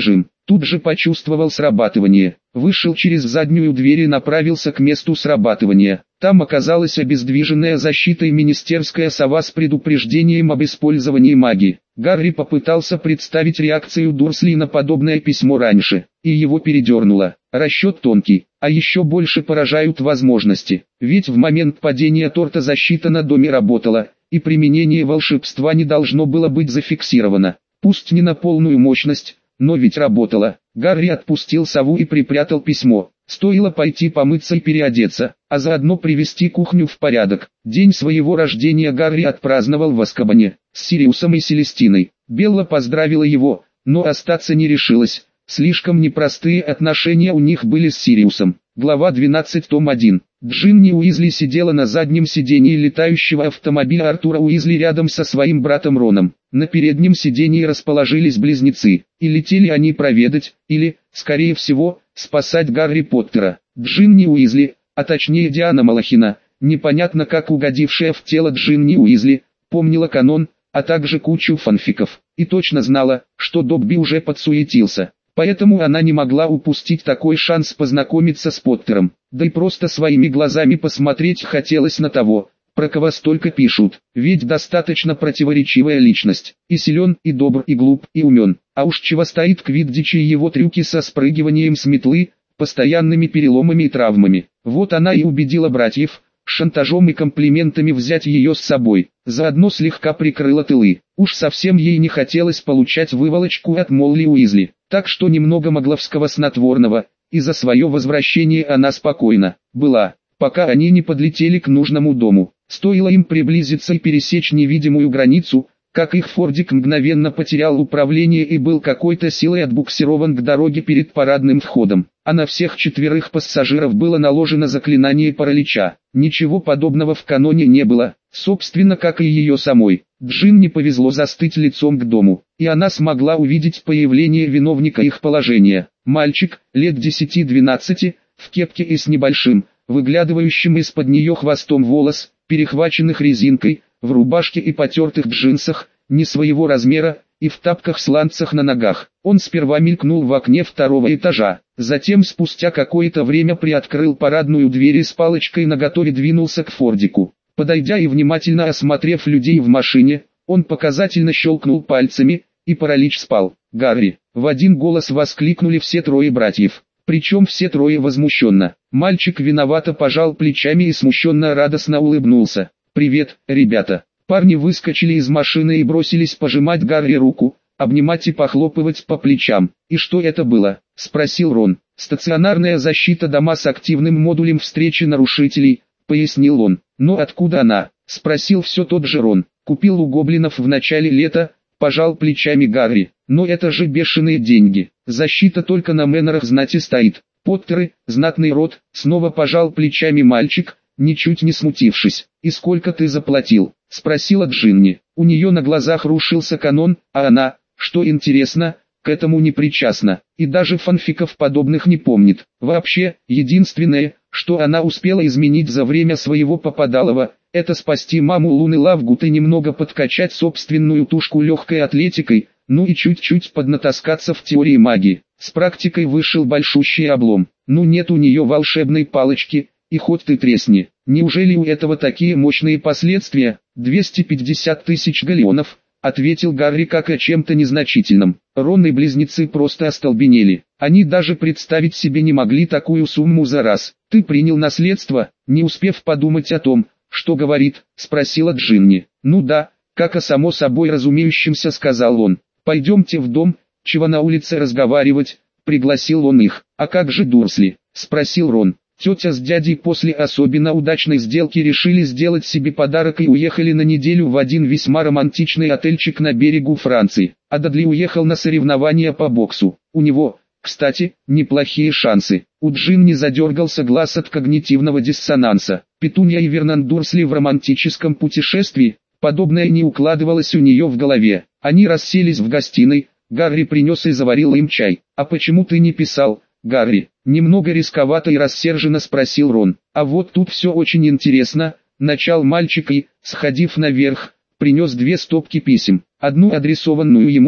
Speaker 1: Тут же почувствовал срабатывание, вышел через заднюю дверь и направился к месту срабатывания. Там оказалась обездвиженная защитой министерская сова с предупреждением об использовании магии. Гарри попытался представить реакцию Дурсли на подобное письмо раньше, и его передернуло. Расчет тонкий, а еще больше поражают возможности. Ведь в момент падения торта защита на доме работала, и применение волшебства не должно было быть зафиксировано. Пусть не на полную мощность, но ведь работало. Гарри отпустил сову и припрятал письмо. Стоило пойти помыться и переодеться, а заодно привести кухню в порядок. День своего рождения Гарри отпраздновал в Азкабане, с Сириусом и Селестиной. Белла поздравила его, но остаться не решилась. Слишком непростые отношения у них были с Сириусом. Глава 12, том 1. Джинни Уизли сидела на заднем сидении летающего автомобиля Артура Уизли рядом со своим братом Роном. На переднем сидении расположились близнецы, и летели они проведать, или, скорее всего, спасать Гарри Поттера. Джинни Уизли, а точнее Диана Малахина, непонятно как угодившая в тело Джинни Уизли, помнила канон, а также кучу фанфиков, и точно знала, что Добби уже подсуетился. Поэтому она не могла упустить такой шанс познакомиться с Поттером, да и просто своими глазами посмотреть хотелось на того, про кого столько пишут, ведь достаточно противоречивая личность, и силен, и добр, и глуп, и умен, а уж чего стоит Квиддич и его трюки со спрыгиванием с метлы, постоянными переломами и травмами. Вот она и убедила братьев, шантажом и комплиментами взять ее с собой, заодно слегка прикрыла тылы. Уж совсем ей не хотелось получать выволочку от Молли Уизли, так что немного магловского снотворного, и за свое возвращение она спокойна была, пока они не подлетели к нужному дому. Стоило им приблизиться и пересечь невидимую границу, как их фордик мгновенно потерял управление и был какой-то силой отбуксирован к дороге перед парадным входом, а на всех 4 пассажиров было наложено заклинание паралича. Ничего подобного в каноне не было, собственно как и ее самой. Джинни повезло застыть лицом к дому, и она смогла увидеть появление виновника их положения. Мальчик, лет 10-12, в кепке и с небольшим, выглядывающим из-под нее хвостом волос, перехваченных резинкой, в рубашке и потертых джинсах, не своего размера, и в тапках-сланцах на ногах. Он сперва мелькнул в окне 2-го этажа, затем спустя какое-то время приоткрыл парадную дверь и с палочкой наготове двинулся к фордику. Подойдя и внимательно осмотрев людей в машине, он показательно щелкнул пальцами, и паралич спал. «Гарри!» — в один голос воскликнули все 3 братьев. Причем все 3 возмущенно. Мальчик виновато пожал плечами и смущенно радостно улыбнулся. «Привет, ребята!» Парни выскочили из машины и бросились пожимать Гарри руку, обнимать и похлопывать по плечам. «И что это было?» — спросил Рон. «Стационарная защита дома с активным модулем встречи нарушителей», — пояснил он. «Но откуда она?» — спросил все тот же Рон. «Купил у гоблинов в начале лета», — пожал плечами Гарри. «Но это же бешеные деньги. Защита только на Мэннерах знати стоит. Поттеры, знатный род», — снова пожал плечами мальчик, ничуть не смутившись. «И сколько ты заплатил?» — спросила Джинни. У нее на глазах рушился канон, а она, что интересно, к этому не причастна, и даже фанфиков подобных не помнит. Вообще, единственное, что она успела изменить за время своего попадалова, это спасти маму Луны Лавгут и немного подкачать собственную тушку легкой атлетикой, ну и чуть-чуть поднатаскаться в теории магии. С практикой вышел большущий облом. Ну нет у нее волшебной палочки, и хоть ты тресни. Неужели у этого такие мощные последствия? 250 тысяч галеонов, ответил Гарри как о чем-то незначительном. Рон и близнецы просто остолбенели. Они даже представить себе не могли такую сумму за раз. «Ты принял наследство?» Не успев подумать о том, что говорит, спросила Джинни. «Ну да», как о само собой разумеющемся сказал он. «Пойдемте в дом, чего на улице разговаривать», пригласил он их. «А как же Дурсли?» спросил Рон. Тетя с дядей после особенно удачной сделки решили сделать себе подарок и уехали на неделю в один весьма романтичный отельчик на берегу Франции. А Дадли уехал на соревнования по боксу. У него, кстати, неплохие шансы. У Джинни задергался глаз от когнитивного диссонанса. Петунья и Вернон Дурсли в романтическом путешествии, подобное не укладывалось у нее в голове. Они расселись в гостиной, Гарри принес и заварил им чай. «А почему ты не писал, Гарри?» Немного рисковато и рассерженно спросил Рон. «А вот тут все очень интересно», начал мальчик и, сходив наверх, принес 2 стопки писем. Одну адресованную ему,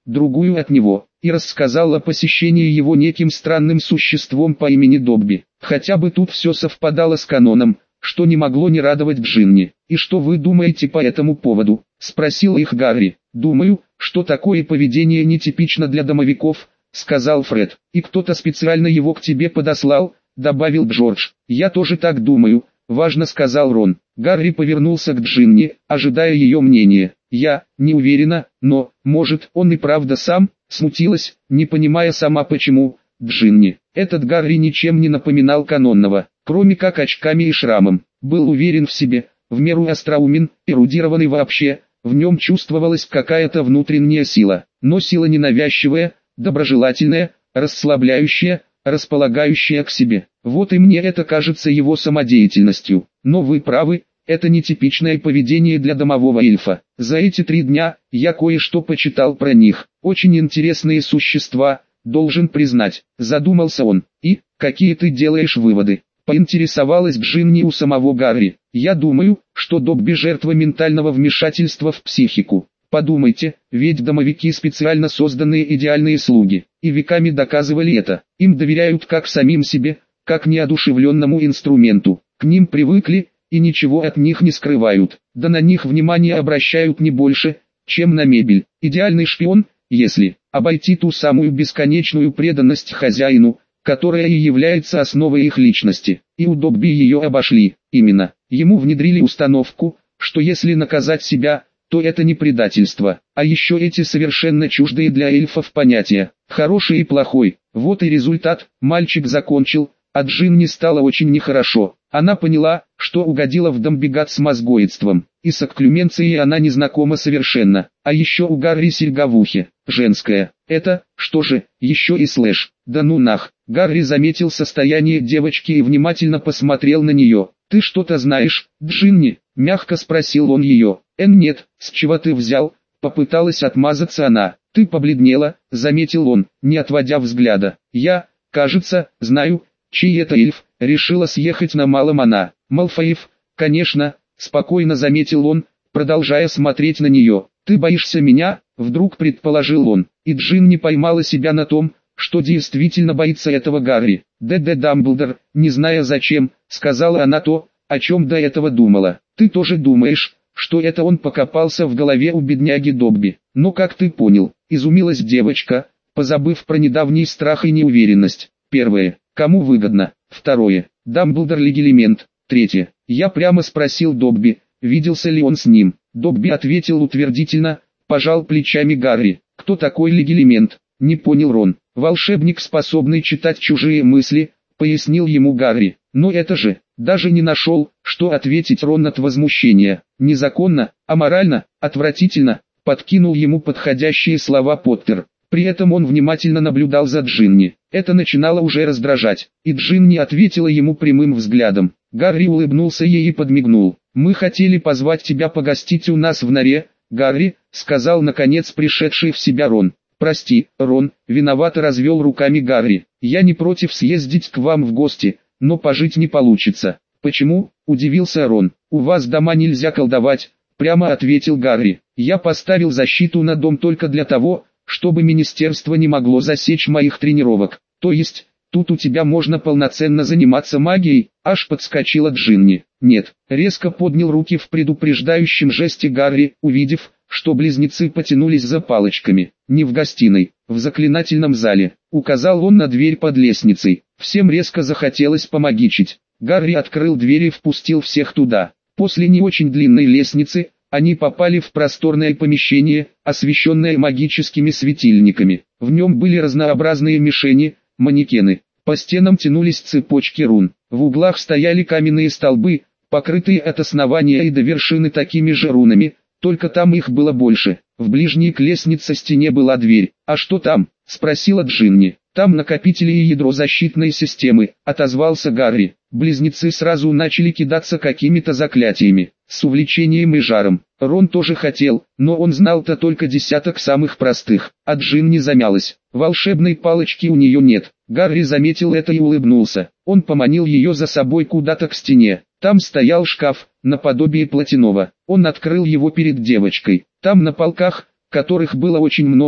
Speaker 1: другую от него, и рассказал о посещении его неким странным существом по имени Добби. Хотя бы тут все совпадало с каноном, что не могло не радовать Джинни. «И что вы думаете по этому поводу?» – спросил их Гарри. «Думаю, что такое поведение нетипично для домовиков», – сказал Фред. «И кто-то специально его к тебе подослал», – добавил Джордж. «Я тоже так думаю», – важно сказал Рон. Гарри повернулся к Джинни, ожидая ее мнения. «Я не уверена, но, может, он и правда сам?» – смутилась, не понимая сама почему. Джинни. Этот Гарри ничем не напоминал канонного, кроме как очками и шрамом. Был уверен в себе, в меру остроумен, эрудированный вообще, в нем чувствовалась какая-то внутренняя сила, но сила ненавязчивая, доброжелательная, расслабляющая, располагающая к себе. Вот и мне это кажется его самодеятельностью. Но вы правы, это нетипичное поведение для домового эльфа. За эти 3 дня я кое-что почитал про них. Очень интересные существа, должен признать, задумался он. И, какие ты делаешь выводы? Поинтересовалась Джинни у самого Гарри. Я думаю, что Добби жертва ментального вмешательства в психику. Подумайте, ведь домовики специально созданные идеальные слуги, и веками доказывали это. Им доверяют как самим себе, как неодушевленному инструменту. К ним привыкли, и ничего от них не скрывают. Да на них внимание обращают не больше, чем на мебель. Идеальный шпион, если обойти ту самую бесконечную преданность хозяину, которая и является основой их личности. И у Добби ее обошли. Именно, ему внедрили установку, что если наказать себя, то это не предательство. А еще эти совершенно чуждые для эльфов понятия, хороший и плохой. Вот и результат, мальчик закончил, а Джинни стало очень нехорошо. Она поняла, что угодила в домбигат с мозгоедством, и с окклюменцией она не знакома совершенно. А еще у Гарри серьга в ухе, женская. Это, что же, еще и слэш. Да ну нах. Гарри заметил состояние девочки и внимательно посмотрел на нее. «Ты что-то знаешь, Джинни?» – мягко спросил он ее. Нет, с чего ты взял?» – попыталась отмазаться она. «Ты побледнела», – заметил он, не отводя взгляда. «Я, кажется, знаю, чей это эльф», – решила съехать на малом она. «Малфоев, конечно», – спокойно заметил он, продолжая смотреть на нее. «Ты боишься меня?» – вдруг предположил он. И Джинни поймала себя на том, что действительно боится этого Гарри. «Д.Д. Дамблдор, не зная зачем», — сказала она то, о чем до этого думала. «Ты тоже думаешь, что это он покопался в голове у бедняги Добби? Но как ты понял?» — изумилась девочка, позабыв про недавний страх и неуверенность. Первое. Кому выгодно? Второе. Дамблдор Легилимент. Третье. Я прямо спросил Добби, виделся ли он с ним. Добби ответил утвердительно, пожал плечами Гарри. «Кто такой Легилимент?» — не понял Рон. «Волшебник, способный читать чужие мысли», — пояснил ему Гарри. «Но это же...» Даже не нашел, что ответить Рон от возмущения. «Незаконно, аморально, отвратительно», — подкинул ему подходящие слова Поттер. При этом он внимательно наблюдал за Джинни. Это начинало уже раздражать, и Джинни ответила ему прямым взглядом. Гарри улыбнулся ей и подмигнул. «Мы хотели позвать тебя погостить у нас в норе, Гарри», — сказал наконец пришедший в себя Рон. «Прости, Рон», — виновато развел руками Гарри. «Я не против съездить к вам в гости, но пожить не получится». «Почему?» — удивился Рон. «У вас дома нельзя колдовать», — прямо ответил Гарри. «Я поставил защиту на дом только для того, чтобы министерство не могло засечь моих тренировок. То есть, тут у тебя можно полноценно заниматься магией», — аж подскочила Джинни. «Нет», — резко поднял руки в предупреждающем жесте Гарри, увидев, что близнецы потянулись за палочками. «Не в гостиной, в заклинательном зале», — указал он на дверь под лестницей. Всем резко захотелось помагичить. Гарри открыл дверь и впустил всех туда. После не очень длинной лестницы, они попали в просторное помещение, освещенное магическими светильниками. В нем были разнообразные мишени, манекены. По стенам тянулись цепочки рун. В углах стояли каменные столбы, покрытые от основания и до вершины такими же рунами, только там их было больше. В ближней к лестнице стене была дверь. «А что там?» — спросила Джинни. «Там накопители и ядро защитной системы», — отозвался Гарри. Близнецы сразу начали кидаться какими-то заклятиями, с увлечением и жаром. Рон тоже хотел, но он знал-то только десяток самых простых, а Джинни замялась. Волшебной палочки у нее нет. Гарри заметил это и улыбнулся. Он поманил ее за собой куда-то к стене. Там стоял шкаф, наподобие платяного. Он открыл его перед девочкой. Там на полках, которых было очень много,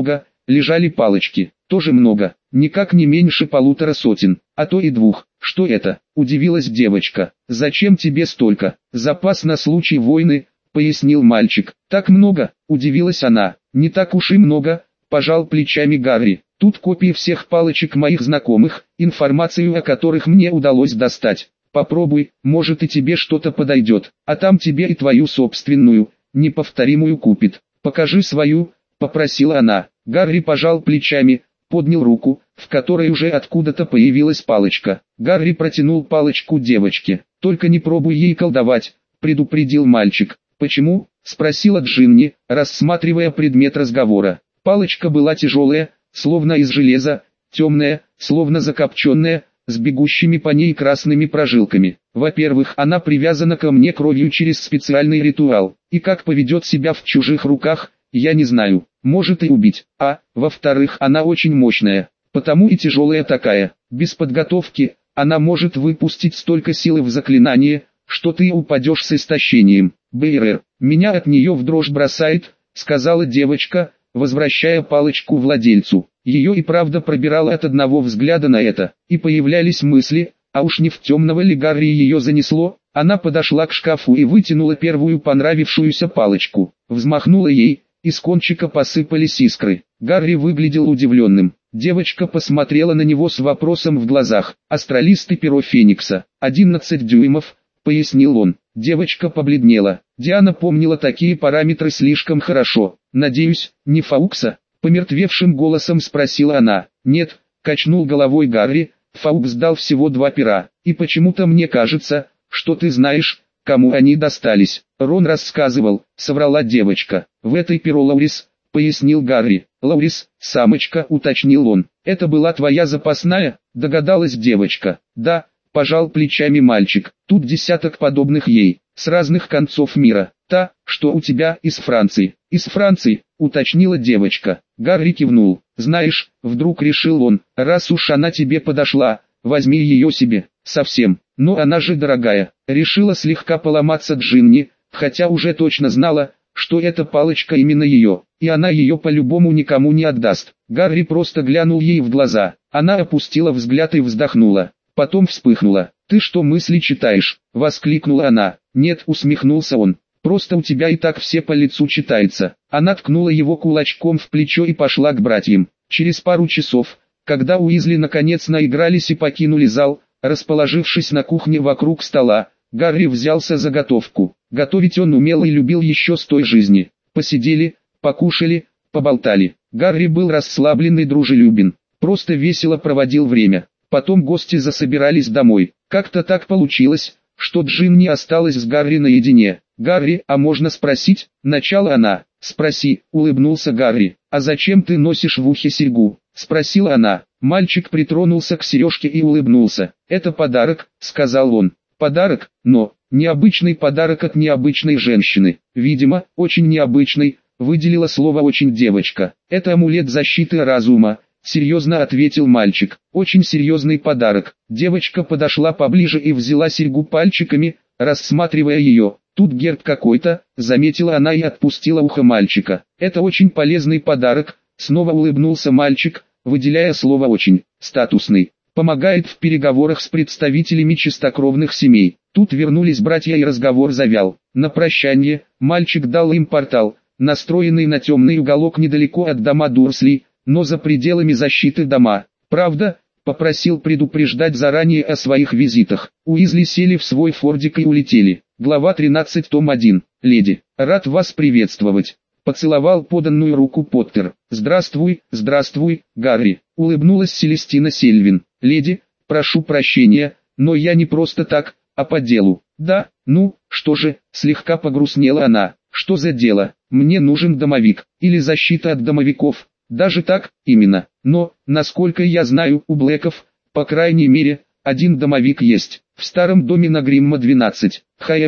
Speaker 1: лежали палочки, тоже много, никак не меньше 1,5 сотен, а то и 2. Что это? Удивилась девочка. Зачем тебе столько? Запас на случай войны, пояснил мальчик. Так много? Удивилась она. Не так уж и много, пожал плечами Гарри. Тут копии всех палочек моих знакомых, информацию о которых мне удалось достать. Попробуй, может и тебе что-то подойдет, а там тебе и твою собственную, неповторимую купит. Покажи свою, попросила она. Гарри пожал плечами, поднял руку, в которой уже откуда-то появилась палочка. Гарри протянул палочку девочке. «Только не пробуй ей колдовать», — предупредил мальчик. «Почему?» — спросила Джинни, рассматривая предмет разговора. Палочка была тяжелая, словно из железа, темная, словно закопченная, с бегущими по ней красными прожилками. Во-первых, она привязана ко мне кровью через специальный ритуал, и как поведет себя в чужих руках, я не знаю, может и убить. А, во-вторых, она очень мощная, потому и тяжелая такая. Без подготовки, она может выпустить столько силы в заклинание, что ты упадешь с истощением. Бэйрер, меня от нее в дрожь бросает, сказала девочка, возвращая палочку владельцу. Ее и правда пробирало от одного взгляда на это, и появлялись мысли, а уж не в темного ли Гарри ее занесло. Она подошла к шкафу и вытянула первую понравившуюся палочку, взмахнула ей, из кончика посыпались искры. Гарри выглядел удивленным. Девочка посмотрела на него с вопросом в глазах. «Астралистый перо Феникса, 11 дюймов», — пояснил он. Девочка побледнела. Диана помнила такие параметры слишком хорошо. «Надеюсь, не Фаукса?» — помертвевшим голосом спросила она. «Нет», — качнул головой Гарри, — «Фаукс дал всего 2 пера, и почему-то мне кажется, что ты знаешь, кому они достались». «Рон рассказывал», — соврала девочка. «В этой перо Лаурис», — пояснил Гарри. «Лаурис, самочка», — уточнил он. «Это была твоя запасная?» — догадалась девочка. «Да», — пожал плечами мальчик. «Тут десяток подобных ей, с разных концов мира. Та, что у тебя, из Франции». «Из Франции», — уточнила девочка. Гарри кивнул. «Знаешь», — вдруг решил он, — «раз уж она тебе подошла, возьми ее себе, совсем. Но она же дорогая». Решила слегка поломаться Джинни, хотя уже точно знала, что эта палочка именно ее, и она ее по-любому никому не отдаст. Гарри просто глянул ей в глаза. Она опустила взгляд и вздохнула. Потом вспыхнула. «Ты что мысли читаешь?» — воскликнула она. «Нет», — усмехнулся он. «Просто у тебя и так все по лицу читается». Она ткнула его кулачком в плечо и пошла к братьям. Через пару часов, когда Уизли наконец наигрались и покинули зал, расположившись на кухне вокруг стола, Гарри взялся за готовку. Готовить он умел и любил еще с той жизни. Посидели, покушали, поболтали. Гарри был расслаблен и дружелюбен, просто весело проводил время. Потом гости засобирались домой. Как-то так получилось, что Джинни осталась с Гарри наедине. «Гарри, а можно спросить?» — начала она. «Спроси», — улыбнулся Гарри. «А зачем ты носишь в ухе серьгу?» — спросила она. Мальчик притронулся к сережке и улыбнулся. «Это подарок», — сказал он. «Подарок, но необычный подарок от необычной женщины. Видимо, очень необычный», — выделила слово «очень» девочка. «Это амулет защиты разума», — серьезно ответил мальчик. «Очень серьезный подарок». Девочка подошла поближе и взяла серьгу пальчиками, рассматривая ее. «Тут герб какой-то», — заметила она и отпустила ухо мальчика. «Это очень полезный подарок», — снова улыбнулся мальчик, выделяя слово «очень», «статусный». Помогает в переговорах с представителями чистокровных семей. Тут вернулись братья и разговор завял. На прощание, мальчик дал им портал, настроенный на темный уголок недалеко от дома Дурсли, но за пределами защиты дома. «Правда?» — попросил предупреждать заранее о своих визитах. Уизли сели в свой фордик и улетели. Глава 13, том 1. «Леди, рад вас приветствовать». Поцеловал поданную руку Поттер. «Здравствуй, здравствуй, Гарри», — улыбнулась Селестина Сельвин. «Леди, прошу прощения, но я не просто так, а по делу». «Да, ну, что же», — слегка погрустнела она. «Что за дело? Мне нужен домовик, или защита от домовиков». «Даже так, именно. Но, насколько я знаю, у Блэков, по крайней мере, один домовик есть. В старом доме на Гримма 12.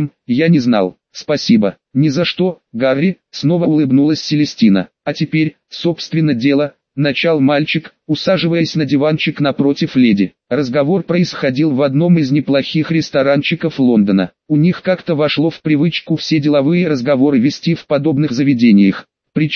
Speaker 1: Я не знал». «Спасибо». «Ни за что, Гарри», — снова улыбнулась Селестина. «А теперь, собственно дело», — начал мальчик, усаживаясь на диванчик напротив леди. Разговор происходил в одном из неплохих ресторанчиков Лондона. У них как-то вошло в привычку все деловые разговоры вести в подобных заведениях. Причем,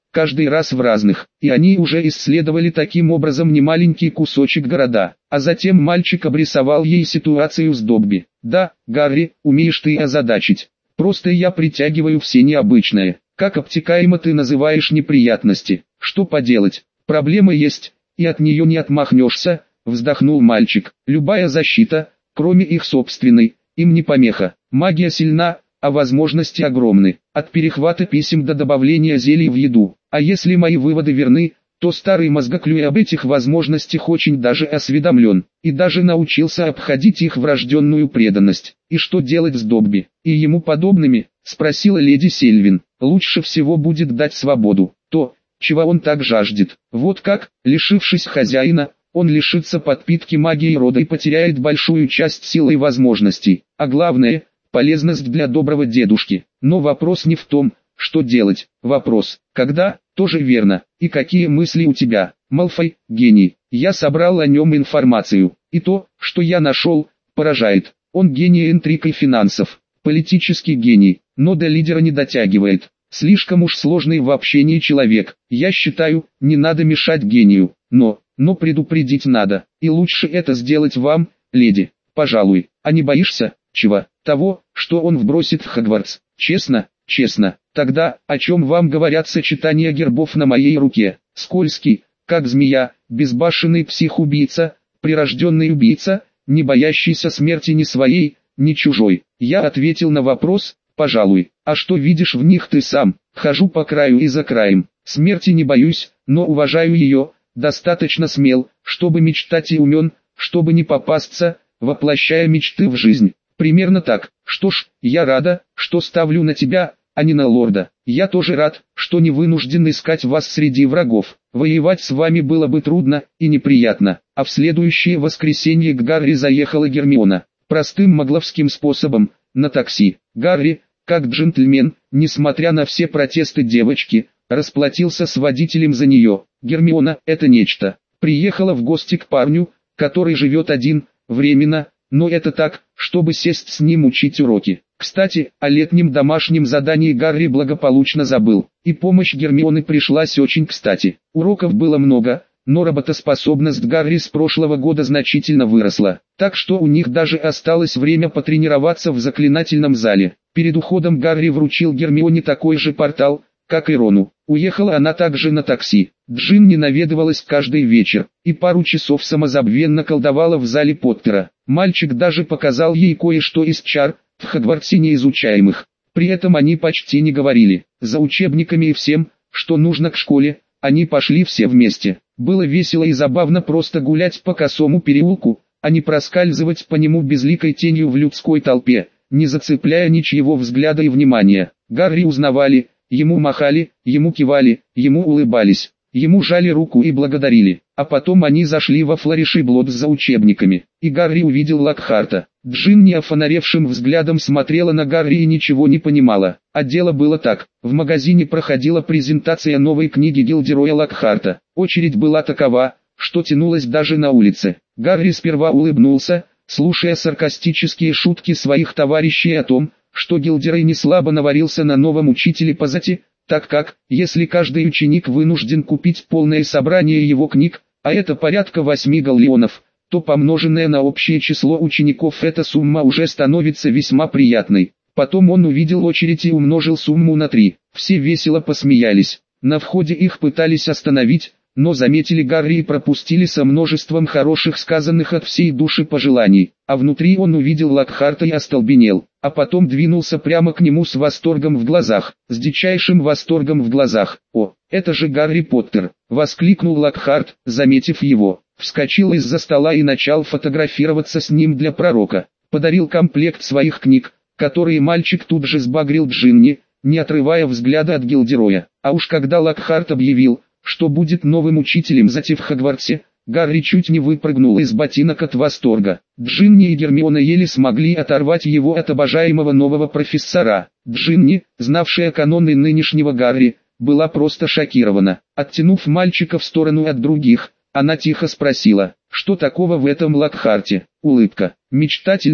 Speaker 1: каждый раз в разных, и они уже исследовали таким образом немаленький кусочек города. А затем мальчик обрисовал ей ситуацию с Добби. «Да, Гарри, умеешь ты озадачить. Просто я притягиваю все необычное. Как обтекаемо ты называешь неприятности. Что поделать, проблема есть, и от нее не отмахнешься», вздохнул мальчик. «Любая защита, кроме их собственной, им не помеха. Магия сильна, а возможности огромны. От перехвата писем до добавления зелий в еду. А если мои выводы верны, то старый мозгоклюй об этих возможностях очень даже осведомлен, и даже научился обходить их врожденную преданность. И что делать с Добби и ему подобными?» спросила леди Сельвин. «Лучше всего будет дать свободу, то, чего он так жаждет. Вот как, лишившись хозяина, он лишится подпитки магии рода и потеряет большую часть сил и возможностей. А главное, полезность для доброго дедушки. Но вопрос не в том, что делать. Вопрос, когда, тоже верно. И какие мысли у тебя, Малфой, гений. Я собрал о нем информацию. И то, что я нашел, поражает. Он гений интриг и финансов. Политический гений, но до лидера не дотягивает. Слишком уж сложный в общении человек. Я считаю, не надо мешать гению. Но предупредить надо. И лучше это сделать вам, леди. Пожалуй. А не боишься, чего? Того, что он вбросит в Хогвартс. Честно? Честно. Тогда, о чем вам говорят сочетания гербов на моей руке? Скользкий, как змея, безбашенный псих-убийца, прирожденный убийца, не боящийся смерти ни своей, ни чужой. Я ответил на вопрос, пожалуй. А что видишь в них ты сам? Хожу по краю и за краем. Смерти не боюсь, но уважаю ее, достаточно смел, чтобы мечтать и умен, чтобы не попасться, воплощая мечты в жизнь. Примерно так. Что ж, я рада, что ставлю на тебя, а не на лорда. Я тоже рад, что не вынужден искать вас среди врагов. Воевать с вами было бы трудно и неприятно. А в следующее воскресенье к Гарри заехала Гермиона. Простым магловским способом, на такси. Гарри, как джентльмен, несмотря на все протесты девочки, расплатился с водителем за нее. Гермиона – это нечто. Приехала в гости к парню, который живет один, временно, но это так, чтобы сесть с ним учить уроки. Кстати, о летнем домашнем задании Гарри благополучно забыл, и помощь Гермионы пришлась очень кстати. Уроков было много, но работоспособность Гарри с прошлого года значительно выросла, так что у них даже осталось время потренироваться в заклинательном зале. Перед уходом Гарри вручил Гермионе такой же портал, как и Рону. Уехала она также на такси. Джинни наведывалась каждый вечер, и пару часов самозабвенно колдовала в зале Поттера. Мальчик даже показал ей кое-что из чар, в Хогвартсе неизучаемых. При этом они почти не говорили. За учебниками и всем, что нужно к школе, они пошли все вместе. Было весело и забавно просто гулять по косому переулку, а не проскальзывать по нему безликой тенью в людской толпе, не зацепляя ничьего взгляда и внимания. Гарри узнавали, ему махали, ему кивали, ему улыбались, ему жали руку и благодарили. А потом они зашли во Флориш-и-Блотт за учебниками, и Гарри увидел Локхарта. Джинни офонаревшим взглядом смотрела на Гарри и ничего не понимала. А дело было так: в магазине проходила презентация новой книги Гилдероя Локхарта. Очередь была такова, что тянулась даже на улице. Гарри сперва улыбнулся, слушая саркастические шутки своих товарищей о том, что Гилдерой не слабо наварился на новом учителе по зати, так как, если каждый ученик вынужден купить полное собрание его книг, а это порядка 8 галлеонов, то помноженное на общее число учеников эта сумма уже становится весьма приятной. Потом он увидел очередь и умножил сумму на 3. Все весело посмеялись. На входе их пытались остановить, но заметили Гарри и пропустили со множеством хороших сказанных от всей души пожеланий. А внутри он увидел Локхарта и остолбенел, а потом двинулся прямо к нему с восторгом в глазах, с дичайшим восторгом в глазах. «О, это же Гарри Поттер!» — воскликнул Локхарт, заметив его. Вскочил из-за стола и начал фотографироваться с ним для пророка. Подарил комплект своих книг, которые мальчик тут же сбагрил Джинни, не отрывая взгляда от Гилдероя. А уж когда Локхарт объявил, что будет новым учителем зати в Хогвартсе, Гарри чуть не выпрыгнул из ботинок от восторга. Джинни и Гермиона еле смогли оторвать его от обожаемого нового профессора. Джинни, знавшая каноны нынешнего Гарри, была просто шокирована. Оттянув мальчика в сторону от других, она тихо спросила: «Что такого в этом Локхарте?» Улыбка. «Мечтательно,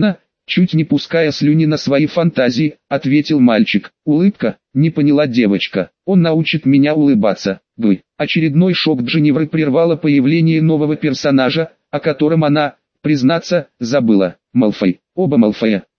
Speaker 1: чуть не пуская слюни на свои фантазии, ответил мальчик. Улыбка, не поняла девочка. Он научит меня улыбаться. Очередной шок Дженнифер прервало появление нового персонажа, о котором она, признаться, забыла. Малфой. Оба Малфоя.